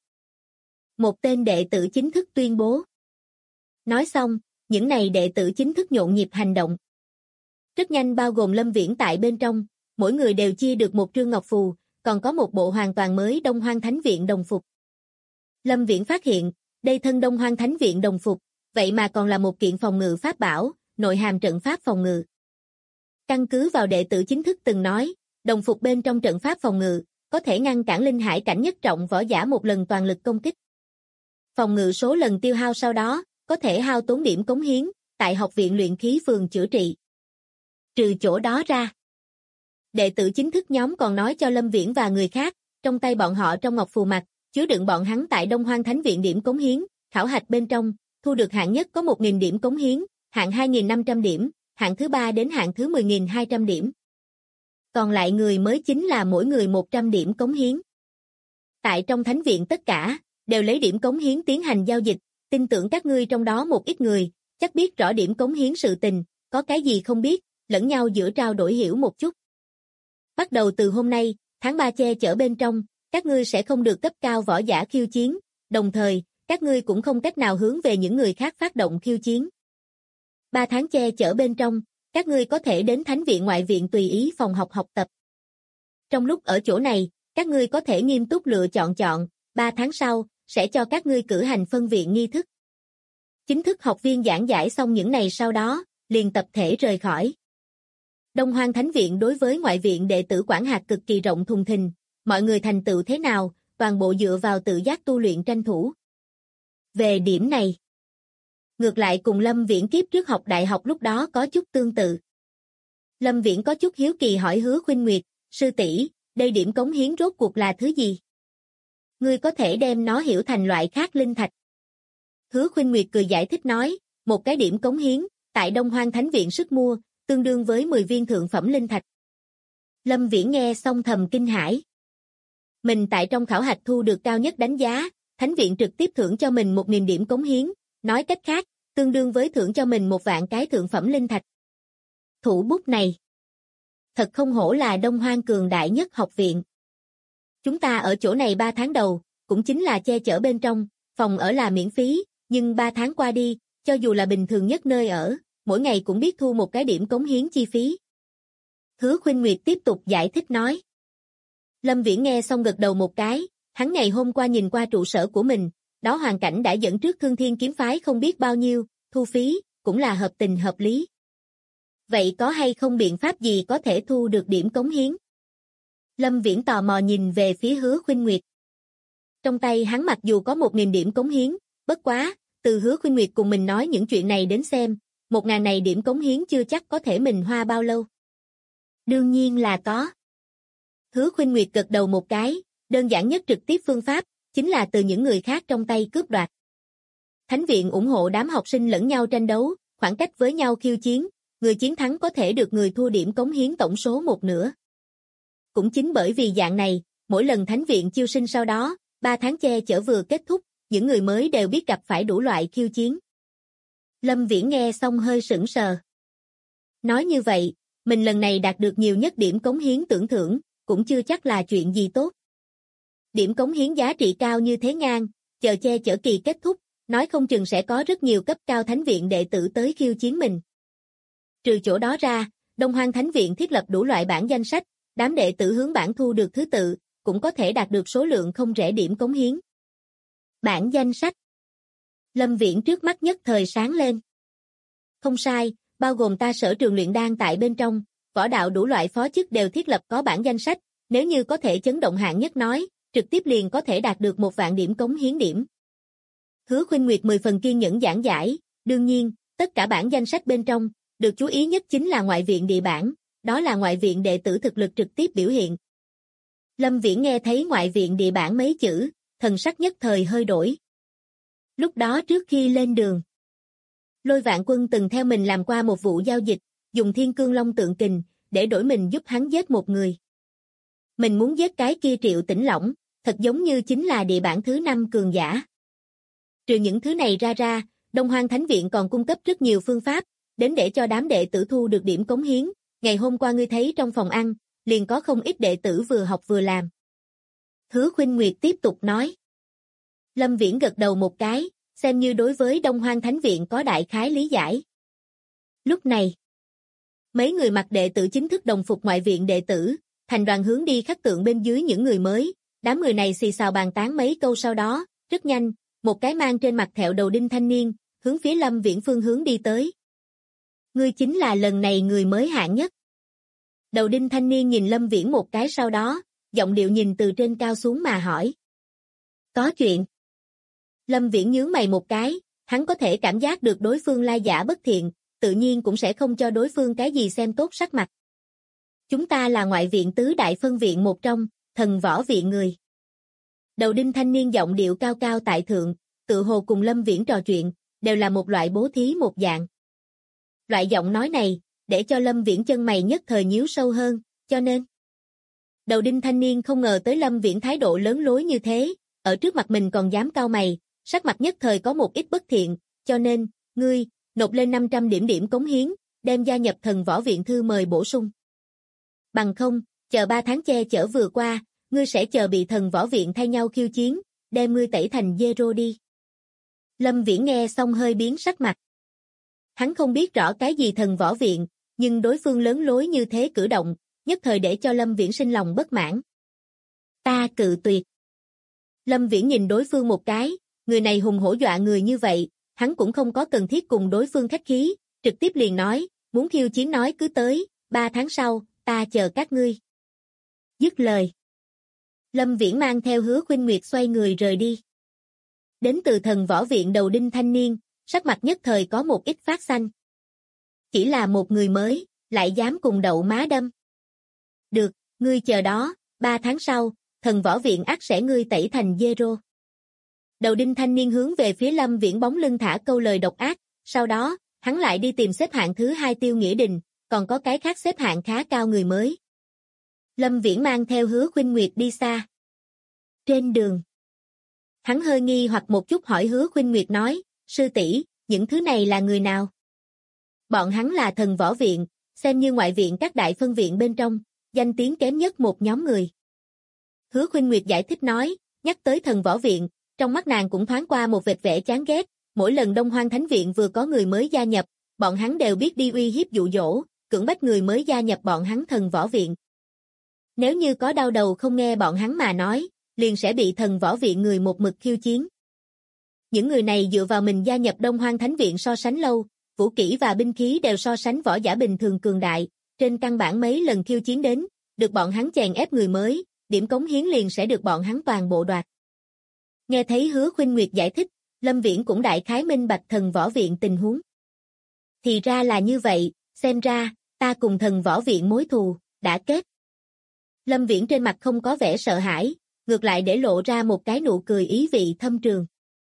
Một tên đệ tử chính thức tuyên bố. Nói xong, những này đệ tử chính thức nhộn nhịp hành động. Rất nhanh bao gồm Lâm Viễn tại bên trong, mỗi người đều chia được một trương ngọc phù, còn có một bộ hoàn toàn mới Đông Hoang Thánh viện đồng phục. Lâm Viễn phát hiện, đây thân Đông Hoang Thánh viện đồng phục, vậy mà còn là một kiện phòng ngự pháp bảo, nội hàm trận pháp phòng ngự. Căn cứ vào đệ tử chính thức từng nói, đồng phục bên trong trận pháp phòng ngự, có thể ngăn cản linh hải cảnh nhất trọng võ giả một lần toàn lực công kích. Phòng ngự số lần tiêu hao sau đó, có thể hao tốn điểm cống hiến, tại học viện luyện khí phường chữa trị. Trừ chỗ đó ra, đệ tử chính thức nhóm còn nói cho Lâm Viễn và người khác, trong tay bọn họ trong ngọc phù mặt, chứa đựng bọn hắn tại Đông Hoang Thánh viện điểm cống hiến, khảo hạch bên trong, thu được hạng nhất có 1.000 điểm cống hiến, hạng 2.500 điểm, hạng thứ 3 đến hạng thứ 10.200 điểm. Còn lại người mới chính là mỗi người 100 điểm cống hiến. Tại trong thánh viện tất cả, đều lấy điểm cống hiến tiến hành giao dịch, tin tưởng các ngươi trong đó một ít người, chắc biết rõ điểm cống hiến sự tình, có cái gì không biết, lẫn nhau giữa trao đổi hiểu một chút. Bắt đầu từ hôm nay, tháng 3 che chở bên trong, các ngươi sẽ không được cấp cao võ giả khiêu chiến, đồng thời, các ngươi cũng không cách nào hướng về những người khác phát động khiêu chiến. 3 tháng che chở bên trong, các ngươi có thể đến thánh viện ngoại viện tùy ý phòng học học tập. Trong lúc ở chỗ này, các ngươi có thể nghiêm túc lựa chọn, 3 tháng sau, sẽ cho các ngươi cử hành phân viện nghi thức. Chính thức học viên giảng giải xong những ngày sau đó, liền tập thể rời khỏi. Đông Hoang Thánh Viện đối với ngoại viện đệ tử quản hạt cực kỳ rộng thùng thình, mọi người thành tựu thế nào, toàn bộ dựa vào tự giác tu luyện tranh thủ. Về điểm này, ngược lại cùng Lâm Viễn kiếp trước học đại học lúc đó có chút tương tự. Lâm Viễn có chút hiếu kỳ hỏi Hứa Khuynh Nguyệt, sư tỷ, đây điểm cống hiến rốt cuộc là thứ gì? Ngươi có thể đem nó hiểu thành loại khác linh thạch. Hứa Khuynh Nguyệt cười giải thích nói, một cái điểm cống hiến, tại Đông Hoang Thánh Viện sức mua, tương đương với 10 viên thượng phẩm linh thạch. Lâm Viễn nghe xong thầm kinh hãi. Mình tại trong khảo hạch thu được cao nhất đánh giá, Thánh Viện trực tiếp thưởng cho mình 1.000 điểm cống hiến, nói cách khác, tương đương với thưởng cho mình 1 vạn cái thượng phẩm linh thạch. Thủ bút này, thật không hổ là Đông Hoang cường đại nhất học viện. Chúng ta ở chỗ này 3 tháng đầu, cũng chính là che chở bên trong, phòng ở là miễn phí, nhưng 3 tháng qua đi, cho dù là bình thường nhất nơi ở, mỗi ngày cũng biết thu một cái điểm cống hiến chi phí. Hứa Khuynh Nguyệt tiếp tục giải thích nói. Lâm Viễn nghe xong gật đầu một cái, hắn ngày hôm qua nhìn qua trụ sở của mình, đó hoàn cảnh đã dẫn trước Thương Thiên kiếm phái không biết bao nhiêu, thu phí, cũng là hợp tình hợp lý. Vậy có hay không biện pháp gì có thể thu được điểm cống hiến? Lâm Viễn tò mò nhìn về phía Hứa Khuynh Nguyệt. Trong tay hắn mặc dù có 1.000 điểm cống hiến, bất quá, từ Hứa Khuynh Nguyệt cùng mình nói những chuyện này đến xem, 1.000 này điểm cống hiến chưa chắc có thể mình hoa bao lâu. Đương nhiên là có. Hứa Khuynh Nguyệt gật đầu một cái, đơn giản nhất trực tiếp phương pháp, chính là từ những người khác trong tay cướp đoạt. Thánh viện ủng hộ đám học sinh lẫn nhau tranh đấu, khoảng cách với nhau khiêu chiến, người chiến thắng có thể được người thua điểm cống hiến tổng số 1/2. Cũng chính bởi vì dạng này, mỗi lần thánh viện chiêu sinh sau đó, 3 tháng che chở vừa kết thúc, những người mới đều biết gặp phải đủ loại khiêu chiến. Lâm Viễn nghe xong hơi sững sờ. Nói như vậy, mình lần này đạt được nhiều nhất điểm cống hiến tưởng thưởng, cũng chưa chắc là chuyện gì tốt. Điểm cống hiến giá trị cao như thế ngang, chờ che chở kỳ kết thúc, nói không chừng sẽ có rất nhiều cấp cao thánh viện đệ tử tới khiêu chiến mình. Trừ chỗ đó ra, Đông Hoang Thánh Viện thiết lập đủ loại bảng danh sách, đám đệ tử hướng bảng thu được thứ tự, cũng có thể đạt được số lượng không rẻ điểm cống hiến. Bảng danh sách. Lâm Viễn trước mắt nhất thời sáng lên. Không sai, bao gồm ta Sở Trường luyện đan tại bên trong, võ đạo đủ loại phó chức đều thiết lập có bảng danh sách, nếu như có thể chấn động hạng nhất nói, trực tiếp liền có thể đạt được 1 vạn điểm cống hiến điểm. Hứa Khuynh Nguyệt 10 phần kiên nhẫn giảng giải, đương nhiên, tất cả bảng danh sách bên trong, được chú ý nhất chính là ngoại viện địa bảng, đó là ngoại viện đệ tử thực lực trực tiếp biểu hiện. Lâm Viễn nghe thấy ngoại viện địa bảng mấy chữ, thần sắc nhất thời hơi đổi. Lúc đó trước khi lên đường, Lôi Vạn Quân từng theo mình làm qua một vụ giao dịch, dùng Thiên Cương Long tượng kình, để đổi mình giúp hắn giết một người. Mình muốn giết cái kia Triệu Tĩnh Lỏng, thật giống như chính là địa bảng thứ 5 cường giả. Trừ những thứ này ra, Đông Hoang Thánh Viện còn cung cấp rất nhiều phương pháp, đến để cho đám đệ tử thu được điểm cống hiến. Ngày hôm qua ngươi thấy trong phòng ăn, liền có không ít đệ tử vừa học vừa làm. Hứa Khuynh Nguyệt tiếp tục nói. Lâm Viễn gật đầu một cái, xem như đối với Đông Hoang Thánh Viện có đại khái lý giải. Lúc này, mấy người mặc đệ tử chính thức đồng phục ngoại viện đệ tử, thành đoàn hướng đi khắc tượng bên dưới những người mới, đám người này xì xào bàn tán mấy câu sau đó, rất nhanh, một cái mang trên mặt thẹo đầu đinh thanh niên, hướng phía Lâm Viễn phương hướng đi tới. Ngươi chính là lần này người mới hạng nhất. Đầu đinh thanh niên nhìn Lâm Viễn một cái sau đó, giọng điệu nhìn từ trên cao xuống mà hỏi. Có chuyện. Lâm Viễn nhướng mày một cái, hắn có thể cảm giác được đối phương lai giả bất thiện, tự nhiên cũng sẽ không cho đối phương cái gì xem tốt sắc mặt. Chúng ta là ngoại viện tứ đại phân viện một trong, Thần Võ viện người. Đầu đinh thanh niên giọng điệu cao cao tại thượng, tự hồ cùng Lâm Viễn trò chuyện, đều là một loại bố thí một dạng. Loại giọng nói này, để cho Lâm Viễn chân mày nhất thời nhíu sâu hơn, cho nên Đầu đinh thanh niên không ngờ tới Lâm Viễn thái độ lớn lối như thế, ở trước mặt mình còn dám cau mày, sắc mặt nhất thời có một ít bất thiện, cho nên, ngươi, nộp lên 500 điểm cống hiến, đem gia nhập thần võ viện thư mời bổ sung. Bằng không, chờ 3 tháng che chở vừa qua, ngươi sẽ chờ bị thần võ viện thay nhau khiêu chiến, đem ngươi tẩy thành zero đi. Lâm Viễn nghe xong hơi biến sắc mặt. Hắn không biết rõ cái gì thần võ viện, nhưng đối phương lớn lối như thế cử động, nhất thời để cho Lâm Viễn sinh lòng bất mãn. Ta cự tuyệt. Lâm Viễn nhìn đối phương một cái, người này hùng hổ dọa người như vậy, hắn cũng không có cần thiết cùng đối phương khách khí, trực tiếp liền nói, muốn khiêu chiến nói cứ tới, 3 tháng sau, ta chờ các ngươi. Dứt lời. Lâm Viễn mang theo Hứa Khuynh Nguyệt xoay người rời đi. Đến từ thần võ viện đầu đinh thanh niên, sắc mặt nhất thời có một ít phát xanh. Chỉ là một người mới, lại dám cùng đậu má đâm. Được, ngươi chờ đó, 3 tháng sau, thần võ viện ắt sẽ ngươi tẩy thành zero. Đầu đinh thanh niên hướng về phía Lâm Viễn bóng lưng thả câu lời độc ác, sau đó, hắn lại đi tìm xếp hạng thứ 2 Tiêu Nghĩa Đình, còn có cái khác xếp hạng khá cao người mới. Lâm Viễn mang theo Hứa Khuynh Nguyệt đi xa. Trên đường, hắn hơi nghi hoặc một chút hỏi Hứa Khuynh Nguyệt nói, sư tỷ, những thứ này là người nào? Bọn hắn là thần võ viện, xem như ngoại viện các đại phân viện bên trong, danh tiếng kém nhất một nhóm người. Hứa Khuynh Nguyệt giải thích nói, nhắc tới thần võ viện, trong mắt nàng cũng thoáng qua một vệt vẻ chán ghét, mỗi lần Đông Hoang Thánh Viện vừa có người mới gia nhập, bọn hắn đều biết đi uy hiếp dụ dỗ, cưỡng bách người mới gia nhập bọn hắn thần võ viện. Nếu như có đau đầu không nghe bọn hắn mà nói, liền sẽ bị thần võ viện người một mực khiêu chiến. Những người này dựa vào mình gia nhập Đông Hoang Thánh Viện so sánh lâu, vũ kỹ và binh khí đều so sánh võ giả bình thường cường đại, trên căn bản mấy lần khiêu chiến đến, được bọn hắn chèn ép người mới, điểm cống hiến liền sẽ được bọn hắn toàn bộ đoạt. Nghe thấy Hứa Khuynh Nguyệt giải thích, Lâm Viễn cũng đại khái minh bạch thần võ viện tình huống. Thì ra là như vậy, xem ra, ta cùng thần võ viện mối thù, đã kết. Lâm Viễn trên mặt không có vẻ sợ hãi, ngược lại để lộ ra một cái nụ cười ý vị thâm trường.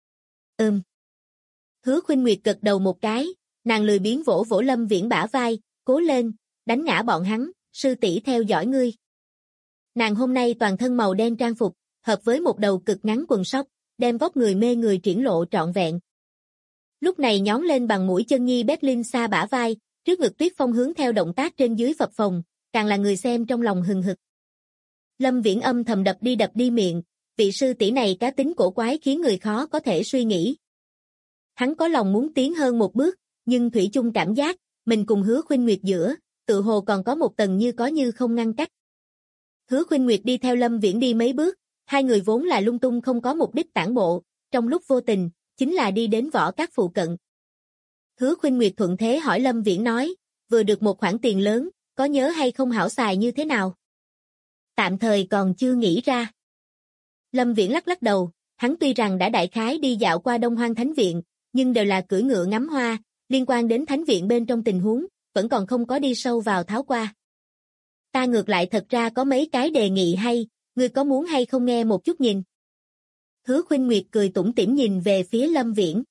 Hứa Khuynh Nguyệt gật đầu một cái, nàng lười biếng vỗ vỗ Lâm Viễn bả vai, cố lên, đánh ngã bọn hắn, sư tỷ theo dõi ngươi. Nàng hôm nay toàn thân màu đen trang phục, hợp với một đầu cực ngắn quần sóc, đem vóc người mê người triển lộ trọn vẹn. Lúc này nhón lên bằng mũi chân nhi Berlin xa bả vai, trước ngực Tuyết Phong hướng theo động tác trên dưới phập phồng, càng là người xem trong lòng hừng hực. Lâm Viễn âm thầm đập đi miệng, vị sư tỷ này cá tính cổ quái khiến người khó có thể suy nghĩ. Hắn có lòng muốn tiến hơn một bước, nhưng thủy chung cảm giác, mình cùng Hứa Khuynh Nguyệt giữa, tự hồ còn có một tầng như có như không ngăn cách. Hứa Khuynh Nguyệt đi theo Lâm Viễn đi mấy bước, hai người vốn là lung tung không có mục đích tản bộ, trong lúc vô tình, chính là đi đến võ các phụ cận. Hứa Khuynh Nguyệt thuận thế hỏi Lâm Viễn nói, vừa được một khoản tiền lớn, có nhớ hay không hảo xài như thế nào? Tạm thời còn chưa nghĩ ra. Lâm Viễn lắc đầu, hắn tuy rằng đã đại khái đi dạo qua Đông Hoang Thánh Viện, nhưng đều là cưỡi ngựa ngắm hoa, liên quan đến Thánh Viện bên trong tình huống, vẫn còn không có đi sâu vào tháo qua. Ta ngược lại thật ra có mấy cái đề nghị hay, ngươi có muốn hay không nghe một chút nhìn? Hứa Khuynh Nguyệt cười tủm tỉm nhìn về phía Lâm Viễn.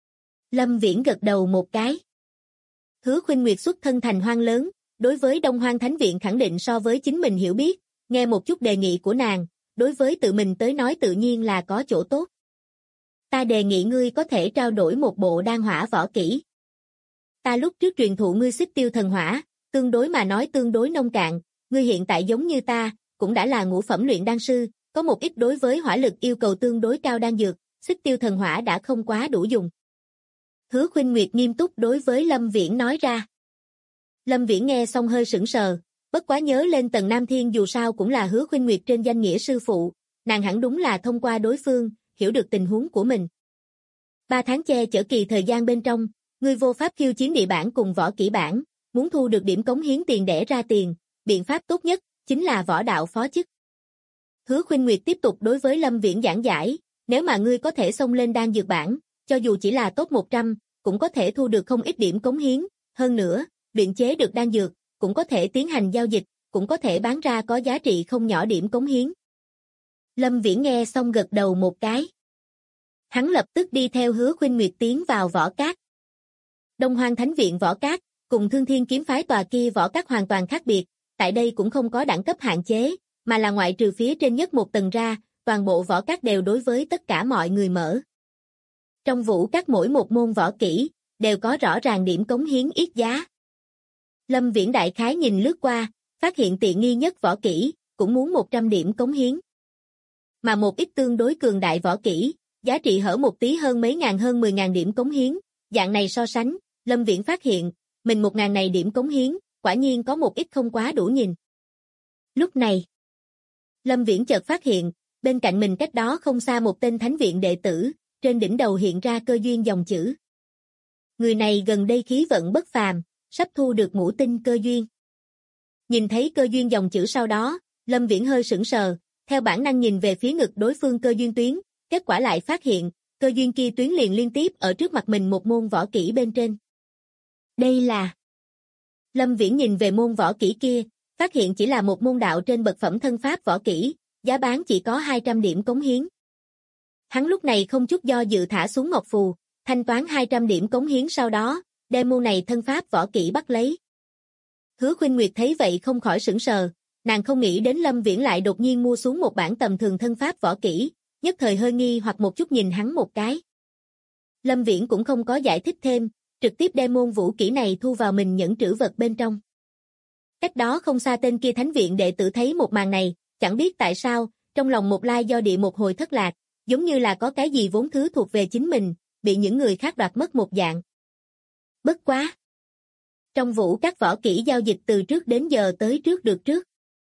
Lâm Viễn gật đầu một cái. Hứa Khuynh Nguyệt xuất thân thành hoang lớn, đối với Đông Hoang Thánh Viện khẳng định so với chính mình hiểu biết, nghe một chút đề nghị của nàng, đối với tự mình tới nói tự nhiên là có chỗ tốt. Ta đề nghị ngươi có thể trao đổi một bộ đan hỏa võ kỹ. Ta lúc trước truyền thụ ngươi xích tiêu thần hỏa, tương đối mà nói tương đối nông cạn, ngươi hiện tại giống như ta, cũng đã là ngũ phẩm luyện đan sư, có một ít đối với hỏa lực yêu cầu tương đối cao đan dược, xích tiêu thần hỏa đã không quá đủ dùng. Hứa Khuynh Nguyệt nghiêm túc đối với Lâm Viễn nói ra. Lâm Viễn nghe xong hơi sững sờ, bất quá nhớ lên Tần Nam Thiên dù sao cũng là Hứa Khuynh Nguyệt trên danh nghĩa sư phụ, nàng hẳn đúng là thông qua đối phương, hiểu được tình huống của mình. 3 tháng che chở kỳ thời gian bên trong, ngươi vô pháp khiêu chiến địa bản cùng võ kỹ bản, muốn thu được điểm cống hiến tiền đẻ ra tiền, biện pháp tốt nhất chính là võ đạo phó chức. Hứa Khuynh Nguyệt tiếp tục đối với Lâm Viễn giảng giải, nếu mà ngươi có thể xông lên đan dược bản, cho dù chỉ là top 100, cũng có thể thu được không ít điểm cống hiến, hơn nữa, luyện chế được đan dược, cũng có thể tiến hành giao dịch, cũng có thể bán ra có giá trị không nhỏ điểm cống hiến. Lâm Viễn nghe xong gật đầu một cái. Hắn lập tức đi theo Hứa Khuynh Nguyệt tiến vào võ các. Đông Hoang Thánh Viện võ các, cùng Thương Thiên kiếm phái tòa kia võ các hoàn toàn khác biệt, tại đây cũng không có đẳng cấp hạn chế, mà là ngoại trừ phía trên nhất một tầng ra, toàn bộ võ các đều đối với tất cả mọi người mở. Trong vũ các mỗi một môn võ kỹ, đều có rõ ràng điểm cống hiến yết giá. Lâm Viễn đại khái nhìn lướt qua, phát hiện tiện nghi nhất võ kỹ, cũng muốn 100 điểm cống hiến. Mà một ít tương đối cường đại võ kỹ, giá trị hở một tí hơn mấy ngàn hơn 10.000 điểm cống hiến, dạng này so sánh, Lâm Viễn phát hiện, mình 1.000 này điểm cống hiến, quả nhiên có một ít không quá đủ nhìn. Lúc này, Lâm Viễn chợt phát hiện, bên cạnh mình cách đó không xa một tên thánh viện đệ tử, trên đỉnh đầu hiện ra cơ duyên dòng chữ. Người này gần đây khí vận bất phàm, sắp thu được ngũ tinh cơ duyên. Nhìn thấy cơ duyên dòng chữ sau đó, Lâm Viễn hơi sững sờ, theo bản năng nhìn về phía ngực đối phương cơ duyên tuyến, kết quả lại phát hiện, cơ duyên kia tuyến liền liên tiếp ở trước mặt mình một môn võ kỹ bên trên. Đây là... Lâm Viễn nhìn về môn võ kỹ kia, phát hiện chỉ là một môn đạo trên bậc phẩm thân pháp võ kỹ, giá bán chỉ có 200 điểm cống hiến. Hắn lúc này không chút do dự thả xuống ngọc phù, thanh toán 200 điểm cống hiến sau đó, đem môn này thân pháp võ kỹ bắt lấy. Hứa Khuynh Nguyệt thấy vậy không khỏi sững sờ, nàng không nghĩ đến Lâm Viễn lại đột nhiên mua xuống một bản tầm thường thân pháp võ kỹ, nhất thời hơi nghi hoặc một chút nhìn hắn một cái. Lâm Viễn cũng không có giải thích thêm, trực tiếp đem môn vũ kỹ này thu vào mình nhẫn trữ vật bên trong. Cách đó không xa tên kia thánh viện đệ tử thấy một màn này, chẳng biết tại sao, trong lòng một lai do địa một hồi thất lạc, giống như là có cái gì vốn thứ thuộc về chính mình, bị những người khác đoạt mất một dạng. Bất quá! Trong vũ các võ kỹ giao dịch từ trước đến giờ tới trước được trước.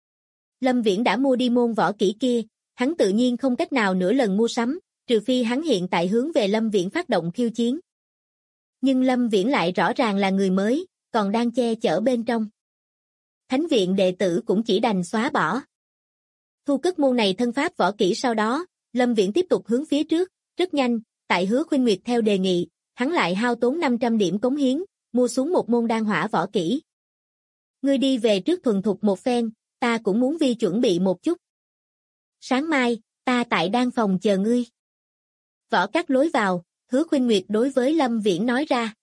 Lâm Viễn đã mua đi môn võ kỹ kia, hắn tự nhiên không cách nào nửa lần mua sắm, trừ phi hắn hiện tại hướng về Lâm Viễn phát động khiêu chiến. Nhưng Lâm Viễn lại rõ ràng là người mới, còn đang che chở bên trong. Thánh viện đệ tử cũng chỉ đành xóa bỏ. Thu cất môn này thân pháp võ kỹ sau đó, Lâm Viễn tiếp tục hướng phía trước, rất nhanh, tại Hứa Khuynh Nguyệt theo đề nghị, hắn lại hao tốn 500 điểm cống hiến, mua xuống một môn đan hỏa võ kỹ. Ngươi đi về trước thuần thục một phen, ta cũng muốn vi chuẩn bị một chút. Sáng mai, ta tại đan phòng chờ ngươi. Võ các lối vào, Hứa Khuynh Nguyệt đối với Lâm Viễn nói ra.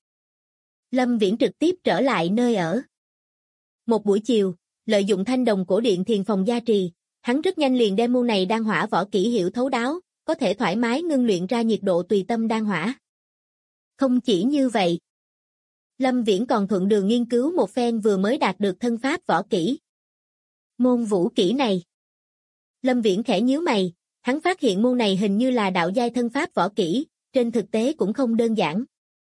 Lâm Viễn trực tiếp trở lại nơi ở. Một buổi chiều, lợi dụng thanh đồng cổ điện thiền phòng gia trì, hắn rất nhanh liền đem môn này đan hỏa võ kỹ hiểu thấu đáo, có thể thoải mái ngưng luyện ra nhiệt độ tùy tâm đan hỏa. Không chỉ như vậy, Lâm Viễn còn thuận đường nghiên cứu một phen vừa mới đạt được thân pháp võ kỹ. Môn vũ kỹ này. Lâm Viễn khẽ nhíu mày, hắn phát hiện môn này hình như là đạo giai thân pháp võ kỹ, trên thực tế cũng không đơn giản.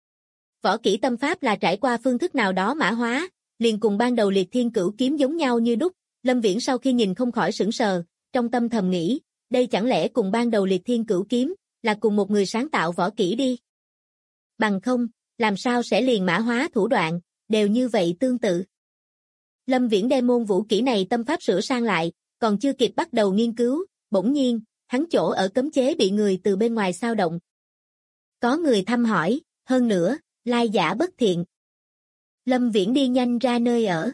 Võ kỹ tâm pháp là trải qua phương thức nào đó mã hóa, liền cùng ban đầu liệt thiên cửu kiếm giống nhau như đúc. Lâm Viễn sau khi nhìn không khỏi sững sờ, trong tâm thầm nghĩ, đây chẳng lẽ cùng ban đầu liệt thiên cửu kiếm, là cùng một người sáng tạo võ kỹ đi. Bằng không, làm sao sẽ liền mã hóa thủ đoạn, đều như vậy tương tự. Lâm Viễn đem môn vũ kỹ này tâm pháp sửa sang lại, còn chưa kịp bắt đầu nghiên cứu, bỗng nhiên, hắn chỗ ở cấm chế bị người từ bên ngoài xao động. Có người thăm hỏi, hơn nữa, lai giả bất thiện. Lâm Viễn đi nhanh ra nơi ở.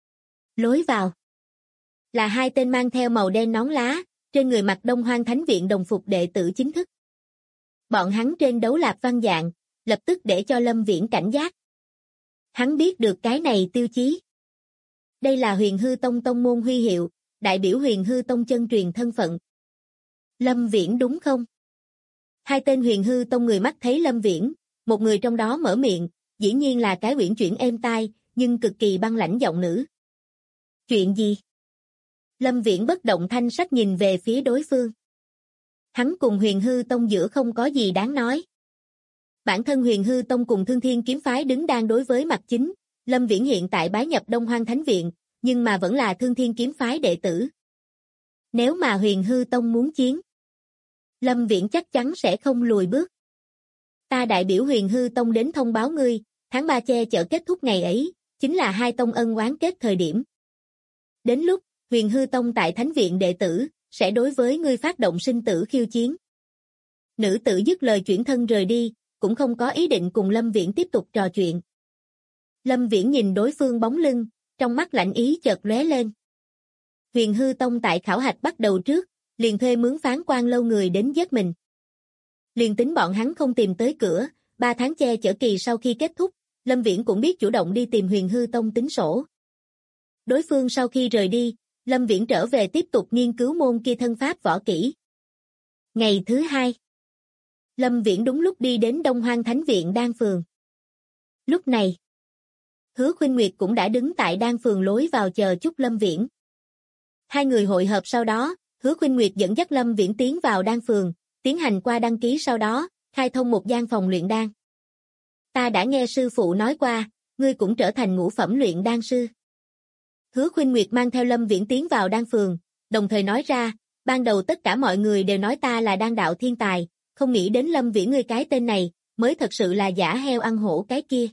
Lối vào. Là hai tên mang theo màu đen nón lá, trên người mặc Đông Hoang Thánh viện đồng phục đệ tử chính thức. Bọn hắn trên đấu lạp văn dạng, lập tức để cho Lâm Viễn cảnh giác. Hắn biết được cái này tiêu chí. Đây là Huyền Hư Tông tông môn huy hiệu, đại biểu Huyền Hư Tông chân truyền thân phận. Lâm Viễn đúng không? Hai tên Huyền Hư Tông người mắt thấy Lâm Viễn, một người trong đó mở miệng, dĩ nhiên là cái uyển chuyển êm tai, nhưng cực kỳ băng lãnh giọng nữ. Chuyện gì? Lâm Viễn bất động thanh sắc nhìn về phía đối phương. Hắn cùng Huyền Hư Tông giữa không có gì đáng nói. Bản thân Huyền Hư Tông cùng Thương Thiên kiếm phái đứng đang đối với mặt chính, Lâm Viễn hiện tại bái nhập Đông Hoang Thánh viện, nhưng mà vẫn là Thương Thiên kiếm phái đệ tử. Nếu mà Huyền Hư Tông muốn chiến, Lâm Viễn chắc chắn sẽ không lùi bước. Ta đại biểu Huyền Hư Tông đến thông báo ngươi, tháng 3 che chở kết thúc ngày ấy, chính là hai tông ân oán kết thời điểm. Đến lúc, Huyền Hư Tông tại Thánh viện đệ tử, sẽ đối với ngươi phát động sinh tử khiêu chiến. Nữ tử dứt lời chuyển thân rời đi, cũng không có ý định cùng Lâm Viễn tiếp tục trò chuyện. Lâm Viễn nhìn đối phương bóng lưng, trong mắt lạnh ý chợt lóe lên. Huyền Hư Tông tại khảo hạch bắt đầu trước, liền thuê mướn phán quan lâu người đến giết mình. Liền tính bọn hắn không tìm tới cửa, 3 tháng che chở kỳ sau khi kết thúc, Lâm Viễn cũng biết chủ động đi tìm Huyền Hư Tông tính sổ. Đối phương sau khi rời đi, Lâm Viễn trở về tiếp tục nghiên cứu môn kia thân pháp võ kỹ. Ngày thứ 2, Lâm Viễn đúng lúc đi đến Đông Hoang Thánh Viện Đan Phường. Lúc này, Hứa Khuynh Nguyệt cũng đã đứng tại Đan Phường lối vào chờ chúc Lâm Viễn. Hai người hội hợp sau đó, Hứa Khuynh Nguyệt dẫn dắt Lâm Viễn tiến vào Đan Phường, tiến hành qua đăng ký sau đó, khai thông một gian phòng luyện đan. Ta đã nghe sư phụ nói qua, ngươi cũng trở thành ngũ phẩm luyện đan sư. Hứa Khuynh Nguyệt mang theo Lâm Viễn tiến vào Đan Phường, đồng thời nói ra, ban đầu tất cả mọi người đều nói ta là đan đạo thiên tài, không nghĩ đến Lâm Viễn ngươi cái tên này, mới thật sự là giả heo ăn hổ cái kia.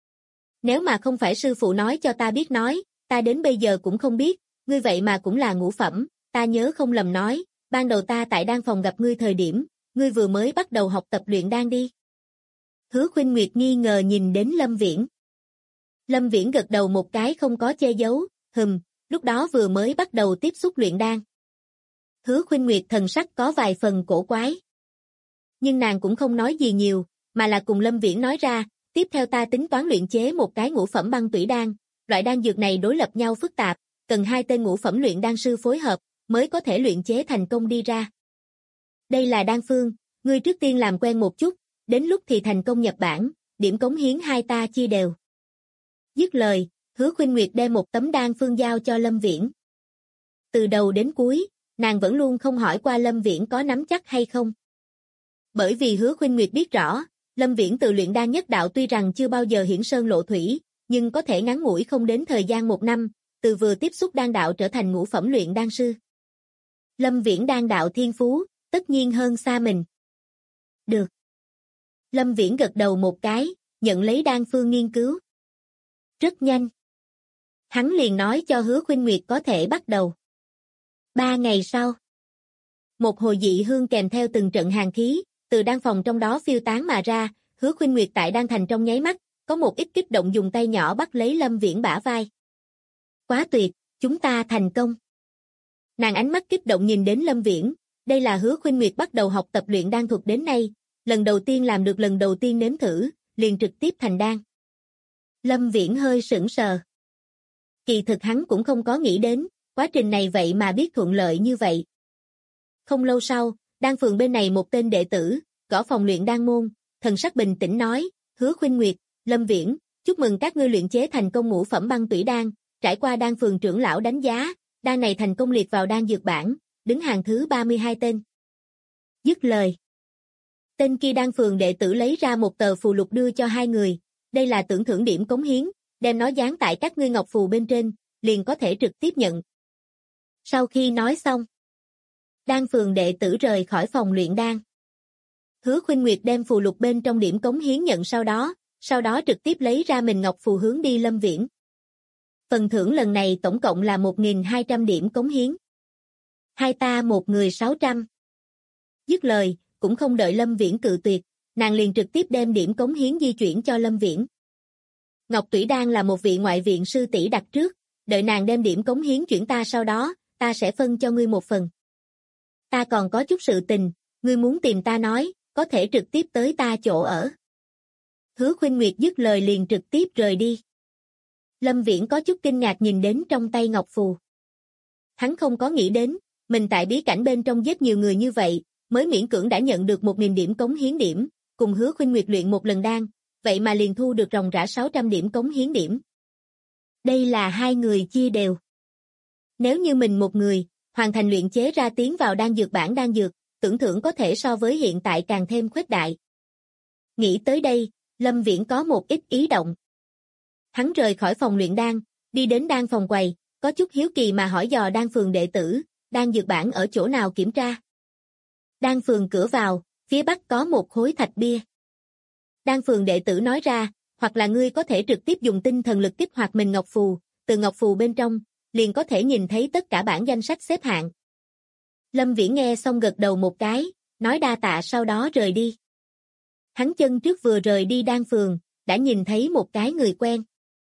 Nếu mà không phải sư phụ nói cho ta biết nói, ta đến bây giờ cũng không biết, ngươi vậy mà cũng là ngũ phẩm, ta nhớ không lầm nói, ban đầu ta tại đan phòng gặp ngươi thời điểm, ngươi vừa mới bắt đầu học tập luyện đan đi. Hứa Khuynh Nguyệt nghi ngờ nhìn đến Lâm Viễn. Lâm Viễn gật đầu một cái không có che giấu, lúc đó vừa mới bắt đầu tiếp xúc luyện đan. Hứa Khuynh Nguyệt thần sắc có vài phần cổ quái. Nhưng nàng cũng không nói gì nhiều, mà là cùng Lâm Viễn nói ra, tiếp theo ta tính toán luyện chế một cái ngũ phẩm băng tủy đan, loại đan dược này đối lập nhau phức tạp, cần 2 tên ngũ phẩm luyện đan sư phối hợp, mới có thể luyện chế thành công đi ra. Đây là đan phương, ngươi trước tiên làm quen một chút, đến lúc thì thành công nhập bảng, điểm cống hiến hai ta chia đều. Dứt lời, Hứa Khuynh Nguyệt đem một tấm đan phương giao cho Lâm Viễn. Từ đầu đến cuối, nàng vẫn luôn không hỏi qua Lâm Viễn có nắm chắc hay không. Bởi vì Hứa Khuynh Nguyệt biết rõ, Lâm Viễn từ luyện đan nhất đạo tuy rằng chưa bao giờ hiển sơn lộ thủy, nhưng có thể ngắn ngủi không đến thời gian 1 năm, từ vừa tiếp xúc đan đạo trở thành ngũ phẩm luyện đan sư. Lâm Viễn đan đạo thiên phú, tất nhiên hơn xa mình. Được. Lâm Viễn gật đầu một cái, nhận lấy đan phương nghiên cứu. Rất nhanh. Hắn liền nói cho Hứa Khuynh Nguyệt có thể bắt đầu. 3 ngày sau, một hồi dị hương kèm theo từng trận hàn khí, từ đan phòng trong đó phiêu tán mà ra, Hứa Khuynh Nguyệt tại đan thành trong nháy mắt, có một ít kích động dùng tay nhỏ bắt lấy Lâm Viễn bả vai. Quá tuyệt, chúng ta thành công. Nàng ánh mắt kích động nhìn đến Lâm Viễn, đây là Hứa Khuynh Nguyệt bắt đầu học tập luyện đan thuật đến nay, lần đầu tiên làm được, lần đầu tiên nếm thử, liền trực tiếp thành đan. Lâm Viễn hơi sững sờ. Kỳ thực hắn cũng không có nghĩ đến, quá trình này vậy mà biết thuận lợi như vậy. Không lâu sau, đan phường bên này một tên đệ tử, gõ phòng luyện đan môn, thần sắc bình tĩnh nói, Hứa Khuynh Nguyệt, Lâm Viễn, chúc mừng các ngươi luyện chế thành công ngũ phẩm băng tủy đan, trải qua đan phường trưởng lão đánh giá, đan này thành công liệt vào đan dược bảng, đứng hàng thứ 32 tên. Dứt lời. Tên kia đan phường đệ tử lấy ra một tờ phù lục đưa cho hai người, đây là tưởng thưởng điểm cống hiến, đem nó dán tại các ngươi ngọc phù bên trên, liền có thể trực tiếp nhận. Sau khi nói xong, đan phường đệ tử rời khỏi phòng luyện đan. Hứa Khuynh Nguyệt đem phù lục bên trong điểm cống hiến nhận sau đó trực tiếp lấy ra mình ngọc phù hướng đi Lâm Viễn. Phần thưởng lần này tổng cộng là 1.200 điểm cống hiến. Hai ta một người 600. Dứt lời, cũng không đợi Lâm Viễn cự tuyệt, nàng liền trực tiếp đem điểm cống hiến di chuyển cho Lâm Viễn. Ngọc Tủy Đan là một vị ngoại viện sư tỷ đặt trước, đợi nàng đem điểm cống hiến chuyển ta sau đó, ta sẽ phân cho ngươi một phần. Ta còn có chút sự tình, ngươi muốn tìm ta nói, có thể trực tiếp tới ta chỗ ở. Hứa Khuynh Nguyệt dứt lời liền trực tiếp rời đi. Lâm Viễn có chút kinh ngạc nhìn đến trong tay ngọc phù. Hắn không có nghĩ đến, mình tại bí cảnh bên trong giết nhiều người như vậy, mới miễn cưỡng đã nhận được 1.000 điểm cống hiến điểm, cùng Hứa Khuynh Nguyệt luyện một lần đan, vậy mà liền thu được ròng rã 600 điểm cống hiến điểm. Đây là hai người chia đều. Nếu như mình một người, hoàn thành luyện chế ra tiến vào đan dược bảng đan dược, tưởng thưởng có thể so với hiện tại càng thêm khuếch đại. Nghĩ tới đây, Lâm Viễn có một ít ý động. Hắn rời khỏi phòng luyện đan, đi đến đan phòng quầy, có chút hiếu kỳ mà hỏi dò đan phường đệ tử, đan dược bảng ở chỗ nào kiểm tra. Đan phường cửa vào, phía bắc có một khối thạch bia. Đan phường đệ tử nói ra, hoặc là ngươi có thể trực tiếp dùng tinh thần lực kích hoạt mình ngọc phù, từ ngọc phù bên trong, liền có thể nhìn thấy tất cả bảng danh sách xếp hạng. Lâm Viễn nghe xong gật đầu một cái, nói đa tạ sau đó rời đi. Hắn chân trước vừa rời đi đan phường, đã nhìn thấy một cái người quen.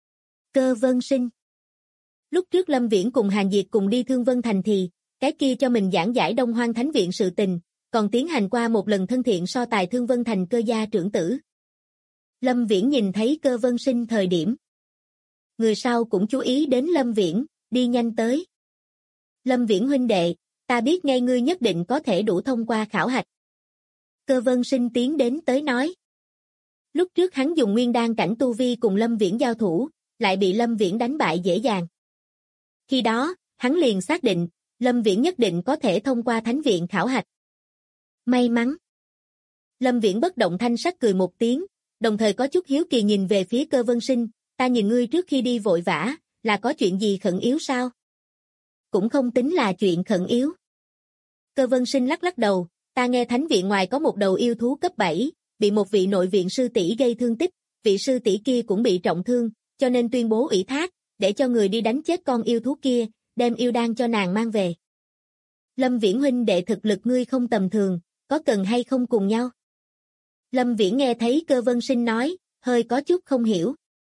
Cơ Vân Sinh. Lúc trước Lâm Viễn cùng Hàn Diệt cùng đi Thương Vân Thành thì, cái kia cho mình giảng giải Đông Hoang Thánh Viện sự tình, còn tiến hành qua một lần thân thiện so tài Thương Vân Thành cơ gia trưởng tử. Lâm Viễn nhìn thấy Cơ Vân Sinh thời điểm. Người sau cũng chú ý đến Lâm Viễn, đi nhanh tới. Lâm Viễn huynh đệ, ta biết ngay ngươi nhất định có thể đủ thông qua khảo hạch. Cơ Vân Sinh tiến đến tới nói. Lúc trước hắn dùng nguyên đan cảnh tu vi cùng Lâm Viễn giao thủ, lại bị Lâm Viễn đánh bại dễ dàng. Khi đó, hắn liền xác định, Lâm Viễn nhất định có thể thông qua thánh viện khảo hạch. May mắn. Lâm Viễn bất động thanh sắc cười một tiếng, đồng thời có chút hiếu kỳ nhìn về phía Cơ Vân Sinh, ta nhìn ngươi trước khi đi vội vã, là có chuyện gì khẩn yếu sao? Cũng không tính là chuyện khẩn yếu. Cơ Vân Sinh lắc lắc đầu, ta nghe thánh viện ngoài có một đầu yêu thú cấp 7, bị một vị nội viện sư tỷ gây thương tích, vị sư tỷ kia cũng bị trọng thương, cho nên tuyên bố ủy thác, để cho người đi đánh chết con yêu thú kia, đem yêu đan cho nàng mang về. Lâm Viễn huynh đệ thực lực ngươi không tầm thường, có cần hay không cùng nhau? Lâm Viễn nghe thấy Cơ Vân Sinh nói, hơi có chút không hiểu.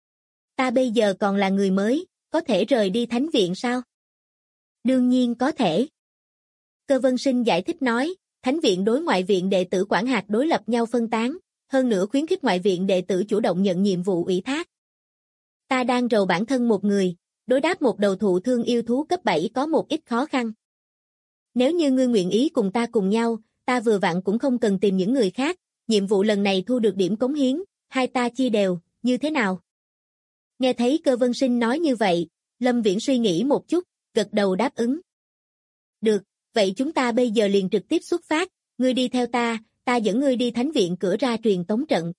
Ta bây giờ còn là người mới, có thể rời đi thánh viện sao? Đương nhiên có thể. Cơ Vân Sinh giải thích nói, thánh viện đối ngoại viện đệ tử quản hạt đối lập nhau phân tán, hơn nữa khuyến khích ngoại viện đệ tử chủ động nhận nhiệm vụ ủy thác. Ta đang rầu bản thân một người, đối đáp một đầu thụ thương yêu thú cấp 7 có một ít khó khăn. Nếu như ngươi nguyện ý cùng ta cùng nhau, ta vừa vặn cũng không cần tìm những người khác, nhiệm vụ lần này thu được điểm cống hiến, hai ta chia đều, như thế nào? Nghe thấy Cơ Vân Sinh nói như vậy, Lâm Viễn suy nghĩ một chút, gật đầu đáp ứng. Được, vậy chúng ta bây giờ liền trực tiếp xuất phát, ngươi đi theo ta, ta dẫn ngươi đi thánh viện cửa ra truyền tống trận.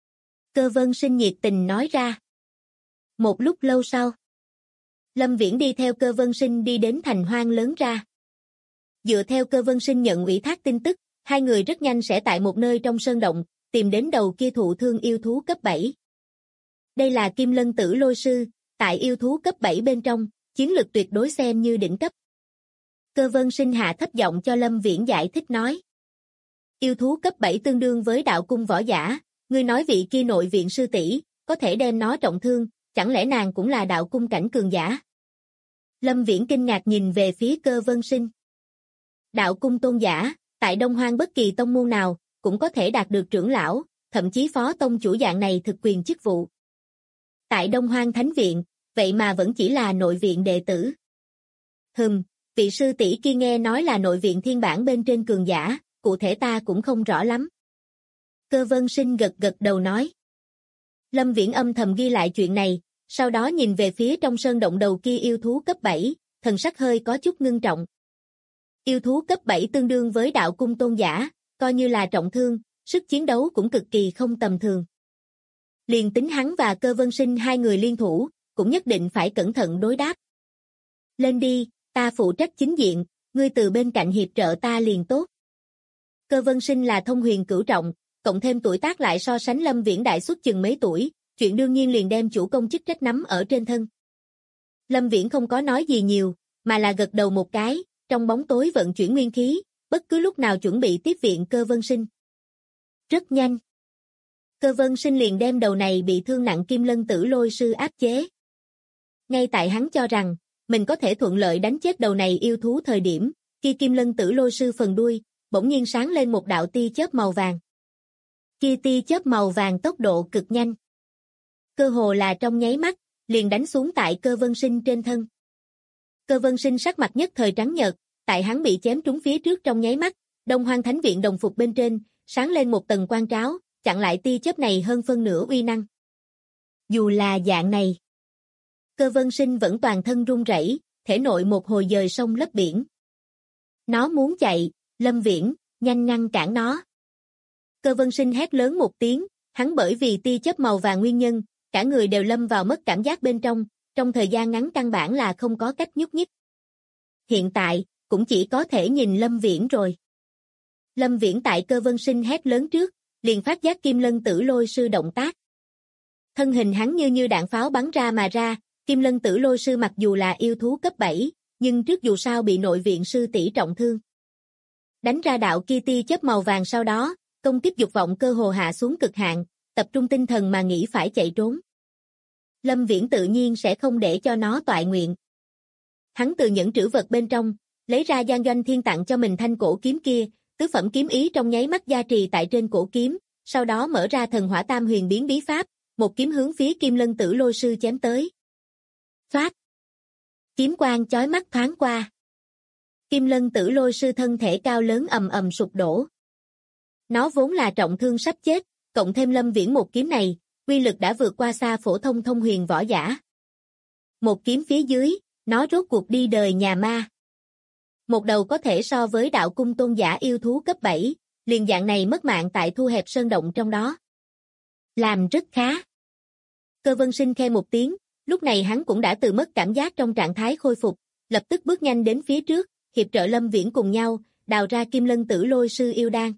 Cơ Vân Sinh nhiệt tình nói ra. Một lúc lâu sau, Lâm Viễn đi theo Cơ Vân Sinh đi đến thành hoang lớn ra. Dựa theo Cơ Vân Sinh nhận ủy thác tin tức, hai người rất nhanh sẽ tại một nơi trong sơn động, tìm đến đầu kia thụ thương yêu thú cấp 7. Đây là Kim Lân Tử Lôi Sư, tại yêu thú cấp 7 bên trong, chiến lực tuyệt đối xem như đỉnh cấp. Cơ Vân Sinh hạ thấp giọng cho Lâm Viễn giải thích nói. Yêu thú cấp 7 tương đương với đạo cung võ giả, ngươi nói vị kia nội viện sư tỷ có thể đem nó trọng thương, chẳng lẽ nàng cũng là đạo cung cảnh cường giả? Lâm Viễn kinh ngạc nhìn về phía Cơ Vân Sinh. Đạo cung tôn giả, tại Đông Hoang bất kỳ tông môn nào, cũng có thể đạt được trưởng lão, thậm chí phó tông chủ dạng này thực quyền chức vụ. Tại Đông Hoang Thánh Viện, vậy mà vẫn chỉ là nội viện đệ tử. Vị sư tỷ kia nghe nói là nội viện thiên bản bên trên cường giả, cụ thể ta cũng không rõ lắm. Cơ Vân Sinh gật gật đầu nói. Lâm Viễn âm thầm ghi lại chuyện này, sau đó nhìn về phía trong sơn động đầu kia yêu thú cấp 7, thần sắc hơi có chút ngưng trọng. Yêu thú cấp 7 tương đương với đạo cung tôn giả, coi như là trọng thương, sức chiến đấu cũng cực kỳ không tầm thường. Liền tính hắn và Cơ Vân Sinh hai người liên thủ, cũng nhất định phải cẩn thận đối đáp. Lên đi, ta phụ trách chính diện, ngươi từ bên cạnh hiệp trợ ta liền tốt. Cơ Vân Sinh là thông huyền cửu trọng, cộng thêm tuổi tác lại so sánh Lâm Viễn đại suất chừng mấy tuổi, chuyện đương nhiên liền đem chủ công chức trách nắm ở trên thân. Lâm Viễn không có nói gì nhiều, mà là gật đầu một cái, trong bóng tối vận chuyển nguyên khí, bất cứ lúc nào chuẩn bị tiếp viện Cơ Vân Sinh. Rất nhanh. Cơ Vân Sinh liền đem đầu này bị thương nặng Kim Lân Tử Lôi Sư áp chế. Ngay tại hắn cho rằng, mình có thể thuận lợi đánh chết đầu này yêu thú thời điểm, khi Kim Lân Tử Lôi Sư phần đuôi, bỗng nhiên sáng lên một đạo tia chớp màu vàng. Kia tia chớp màu vàng tốc độ cực nhanh. Cơ hồ là trong nháy mắt, liền đánh xuống tại Cơ Vân Sinh trên thân. Cơ Vân Sinh sắc mặt nhất thời trắng nhợt, tại hắn bị chém trúng phía trước trong nháy mắt, Đông Hoang Thánh Viện đồng phục bên trên, sáng lên một tầng quang tráo, chặn lại tia chớp này hơn phân nửa uy năng. Dù là dạng này, Cơ Vân Sinh vẫn toàn thân run rẩy, thể nội một hồi dời sông lấp biển. Nó muốn chạy, Lâm Viễn, nhanh ngăn cản nó. Cơ Vân Sinh hét lớn một tiếng, hắn bởi vì tia chớp màu vàng nguyên nhân, cả người đều lâm vào mất cảm giác bên trong thời gian ngắn căn bản là không có cách nhúc nhích. Hiện tại, cũng chỉ có thể nhìn Lâm Viễn rồi. Lâm Viễn tại Cơ Vân Sinh hét lớn trước, liền phát giác Kim Lân Tử Lôi Sư động tác. Thân hình hắn như đạn pháo bắn ra mà ra, Kim Lân Tử Lôi Sư mặc dù là yêu thú cấp 7, nhưng trước dù sao bị nội viện sư tỷ trọng thương. Đánh ra đạo kia tia chớp màu vàng sau đó, công kích dục vọng cơ hồ hạ xuống cực hạn, tập trung tinh thần mà nghĩ phải chạy trốn. Lâm Viễn tự nhiên sẽ không để cho nó toại nguyện. Hắn từ những trữ vật bên trong, lấy ra Giang Doanh Thiên tặng cho mình thanh cổ kiếm kia, tứ phẩm kiếm ý trong nháy mắt gia trì tại trên cổ kiếm, sau đó mở ra thần hỏa tam huyền biến bí pháp, một kiếm hướng phía Kim Lân Tử Lôi Sư chém tới. Phát! Kiếm quang chói mắt thoáng qua. Kim Lân Tử Lôi sư thân thể cao lớn ầm ầm sụp đổ. Nó vốn là trọng thương sắp chết, cộng thêm Lâm Viễn một kiếm này, uy lực đã vượt qua xa phổ thông thông huyền võ giả. Một kiếm phía dưới, nó rốt cuộc đi đời nhà ma. Một đầu có thể so với đạo cung tôn giả yêu thú cấp 7, liền dạng này mất mạng tại thu hẹp sơn động trong đó. Làm rất khá. Cơ Vân Sinh khe một tiếng, lúc này hắn cũng đã từ mất cảm giác trong trạng thái khôi phục, lập tức bước nhanh đến phía trước, hiệp trợ Lâm Viễn cùng nhau, đào ra Kim Lân Tử Lôi sư yêu đan.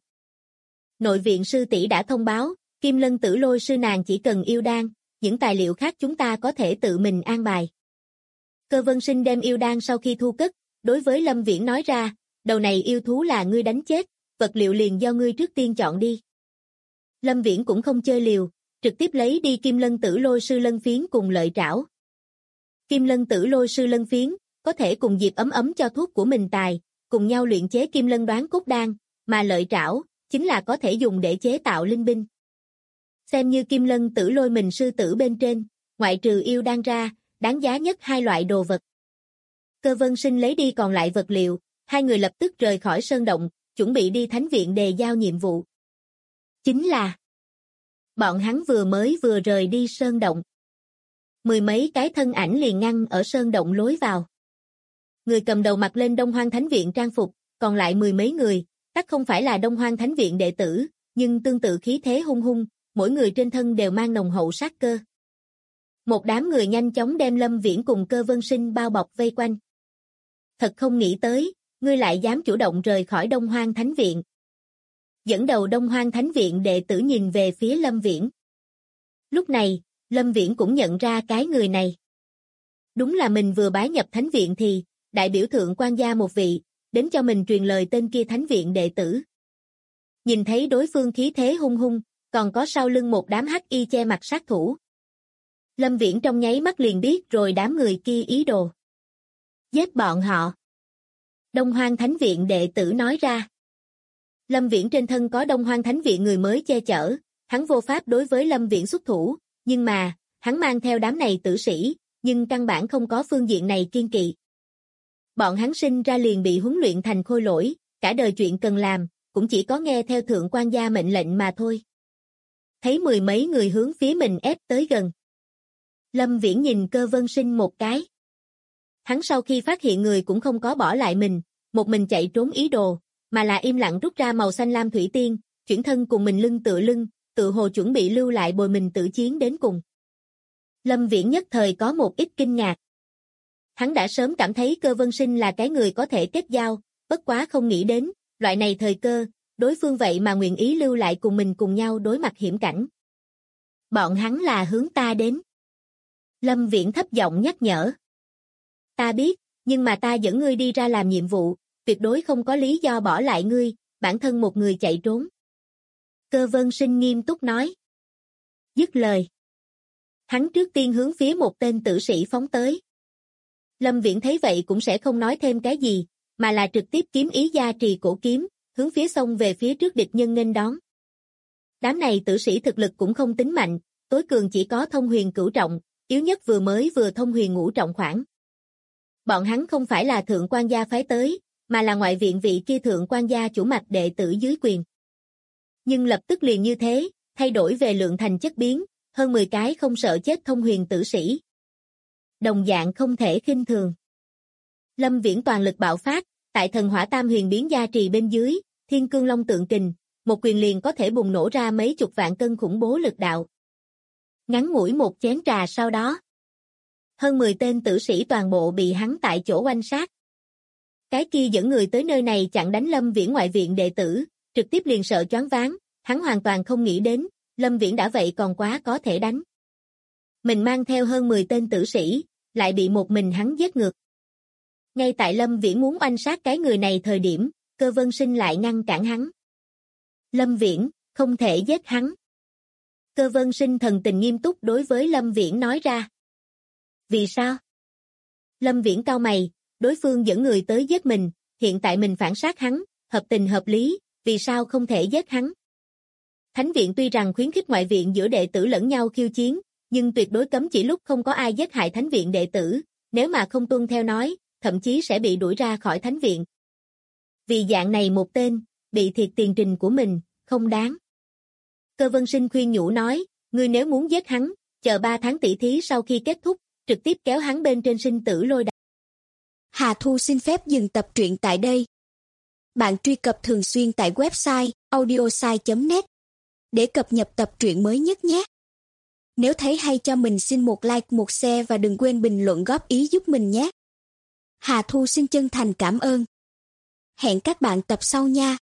Nội viện sư tỷ đã thông báo, Kim Lân Tử Lôi sư nàng chỉ cần yêu đan, những tài liệu khác chúng ta có thể tự mình an bài. Cơ Vân Sinh đem yêu đan sau khi thu cất, đối với Lâm Viễn nói ra, đầu này yêu thú là ngươi đánh chết, vật liệu liền do ngươi trước tiên chọn đi. Lâm Viễn cũng không chơi liều, trực tiếp lấy đi Kim Lân Tử Lôi sư lân phiến cùng lợi trảo. Kim Lân Tử Lôi sư lân phiến, có thể cùng Diệp Ấm Ấm cho thuốc của mình tài, cùng nhau luyện chế Kim Lân Đoán Cốt Đan, mà lợi trảo, chính là có thể dùng để chế tạo linh binh. Xem như Kim Lân Tử Lôi mình sư tử bên trên, ngoại trừ yêu đan ra, đáng giá nhất hai loại đồ vật. Cơ Vân Sinh lấy đi còn lại vật liệu, hai người lập tức rời khỏi sơn động, chuẩn bị đi thánh viện đề giao nhiệm vụ. Chính là bọn hắn vừa rời đi sơn động. Mười mấy cái thân ảnh liền ngăn ở sơn động lối vào. Người cầm đầu mặc lên Đông Hoang Thánh Viện trang phục, còn lại mười mấy người, tất không phải là Đông Hoang Thánh Viện đệ tử, nhưng tương tự khí thế hung hung, mỗi người trên thân đều mang nồng hậu sát cơ. Một đám người nhanh chóng đem Lâm Viễn cùng Cơ Vân Sinh bao bọc vây quanh. Thật không nghĩ tới, ngươi lại dám chủ động rời khỏi Đông Hoang Thánh Viện. Dẫn đầu Đông Hoang Thánh Viện đệ tử nhìn về phía Lâm Viễn. Lúc này, Lâm Viễn cũng nhận ra cái người này. Đúng là mình vừa bái nhập Thánh Viện thì, đại biểu thượng quan gia một vị, đến cho mình truyền lời tên kia Thánh Viện đệ tử. Nhìn thấy đối phương khí thế hung hung, còn có sau lưng một đám hắc y che mặt sát thủ. Lâm Viễn trong nháy mắt liền biết rồi đám người kia ý đồ. Giết bọn họ. Đông Hoang Thánh Viện đệ tử nói ra. Lâm Viễn trên thân có Đông Hoang Thánh Viện người mới che chở, hắn vô pháp đối với Lâm Viễn xuất thủ, nhưng mà, hắn mang theo đám này tử sĩ, nhưng căn bản không có phương diện này kiên kỵ. Bọn hắn sinh ra liền bị huấn luyện thành khôi lỗi, cả đời chuyện cần làm, cũng chỉ có nghe theo thượng quan gia mệnh lệnh mà thôi. Thấy mười mấy người hướng phía mình ép tới gần. Lâm Viễn nhìn Cơ Vân Sinh một cái. Hắn sau khi phát hiện người cũng không có bỏ lại mình, một mình chạy trốn ý đồ, mà là im lặng rút ra màu xanh lam thủy tiên, chuyển thân cùng mình lưng, tự hồ chuẩn bị lưu lại bồi mình tự chiến đến cùng. Lâm Viễn nhất thời có một ít kinh ngạc. Hắn đã sớm cảm thấy Cơ Vân Sinh là cái người có thể kết giao, bất quá không nghĩ đến, loại này thời cơ, đối phương vậy mà nguyện ý lưu lại cùng mình cùng nhau đối mặt hiểm cảnh. Bọn hắn là hướng ta đến. Lâm Viễn thấp giọng nhắc nhở. Ta biết, nhưng mà ta dẫn ngươi đi ra làm nhiệm vụ, tuyệt đối không có lý do bỏ lại ngươi, bản thân một người chạy trốn. Cơ Vân Sinh nghiêm túc nói. Dứt lời. Hắn trước tiên hướng phía một tên tử sĩ phóng tới. Lâm Viễn thấy vậy cũng sẽ không nói thêm cái gì, mà là trực tiếp kiếm ý gia trì cổ kiếm, hướng phía xông về phía trước địch nhân nghênh đón. Đám này tử sĩ thực lực cũng không tính mạnh, tối cường chỉ có thông huyền cửu trọng, yếu nhất vừa thông huyền ngũ trọng khoảng. Bọn hắn không phải là thượng quan gia phái tới, mà là ngoại viện vị kia thượng quan gia chủ mạch đệ tử dưới quyền. Nhưng lập tức liền như thế, thay đổi về lượng thành chất biến, hơn 10 cái không sợ chết thông huyền tử sĩ. Đồng dạng không thể khinh thường. Lâm Viễn toàn lực bạo phát, tại thần hỏa tam huyền biến gia trì bên dưới, thiên cương long tượng kình, một quyền liền có thể bùng nổ ra mấy chục vạn cân khủng bố lực đạo. Ngắn ngủi một chén trà sau đó, hơn 10 tên tử sĩ toàn bộ bị hắn tại chỗ oanh sát. Cái kia dẫn người tới nơi này chặn đánh Lâm Viễn ngoại viện đệ tử, trực tiếp liền sợ choáng váng, hắn hoàn toàn không nghĩ đến, Lâm Viễn đã vậy còn quá có thể đánh. Mình mang theo hơn 10 tên tử sĩ, lại bị một mình hắn giết ngược. Ngay tại Lâm Viễn muốn oanh sát cái người này thời điểm, Cơ Vân Sinh lại ngăn cản hắn. Lâm Viễn, không thể giết hắn. Cơ Vân Sinh thần tình nghiêm túc đối với Lâm Viễn nói ra. Vì sao? Lâm Viễn cau mày, đối phương dẫn người tới giết mình, hiện tại mình phản sát hắn, hợp tình hợp lý, vì sao không thể giết hắn? Thánh viện tuy rằng khuyến khích ngoại viện giữa đệ tử lẫn nhau khiêu chiến, nhưng tuyệt đối cấm chỉ lúc không có ai giết hại thánh viện đệ tử, nếu mà không tuân theo nói, thậm chí sẽ bị đuổi ra khỏi thánh viện, vì dạng này một tên, bị thiệt tiền trình của mình, không đáng. Cơ Vân Sinh khuyên nhủ nói, ngươi nếu muốn giết hắn, chờ 3 tháng tỷ thí sau khi kết thúc, trực tiếp kéo hắn bên trên sinh tử lôi đài. Hà Thu xin phép dừng tập truyện tại đây. Bạn truy cập thường xuyên tại website audiosai.net để cập nhật tập truyện mới nhất nhé. Nếu thấy hay cho mình xin một like, một share và đừng quên bình luận góp ý giúp mình nhé. Hà Thu xin chân thành cảm ơn. Hẹn các bạn tập sau nha.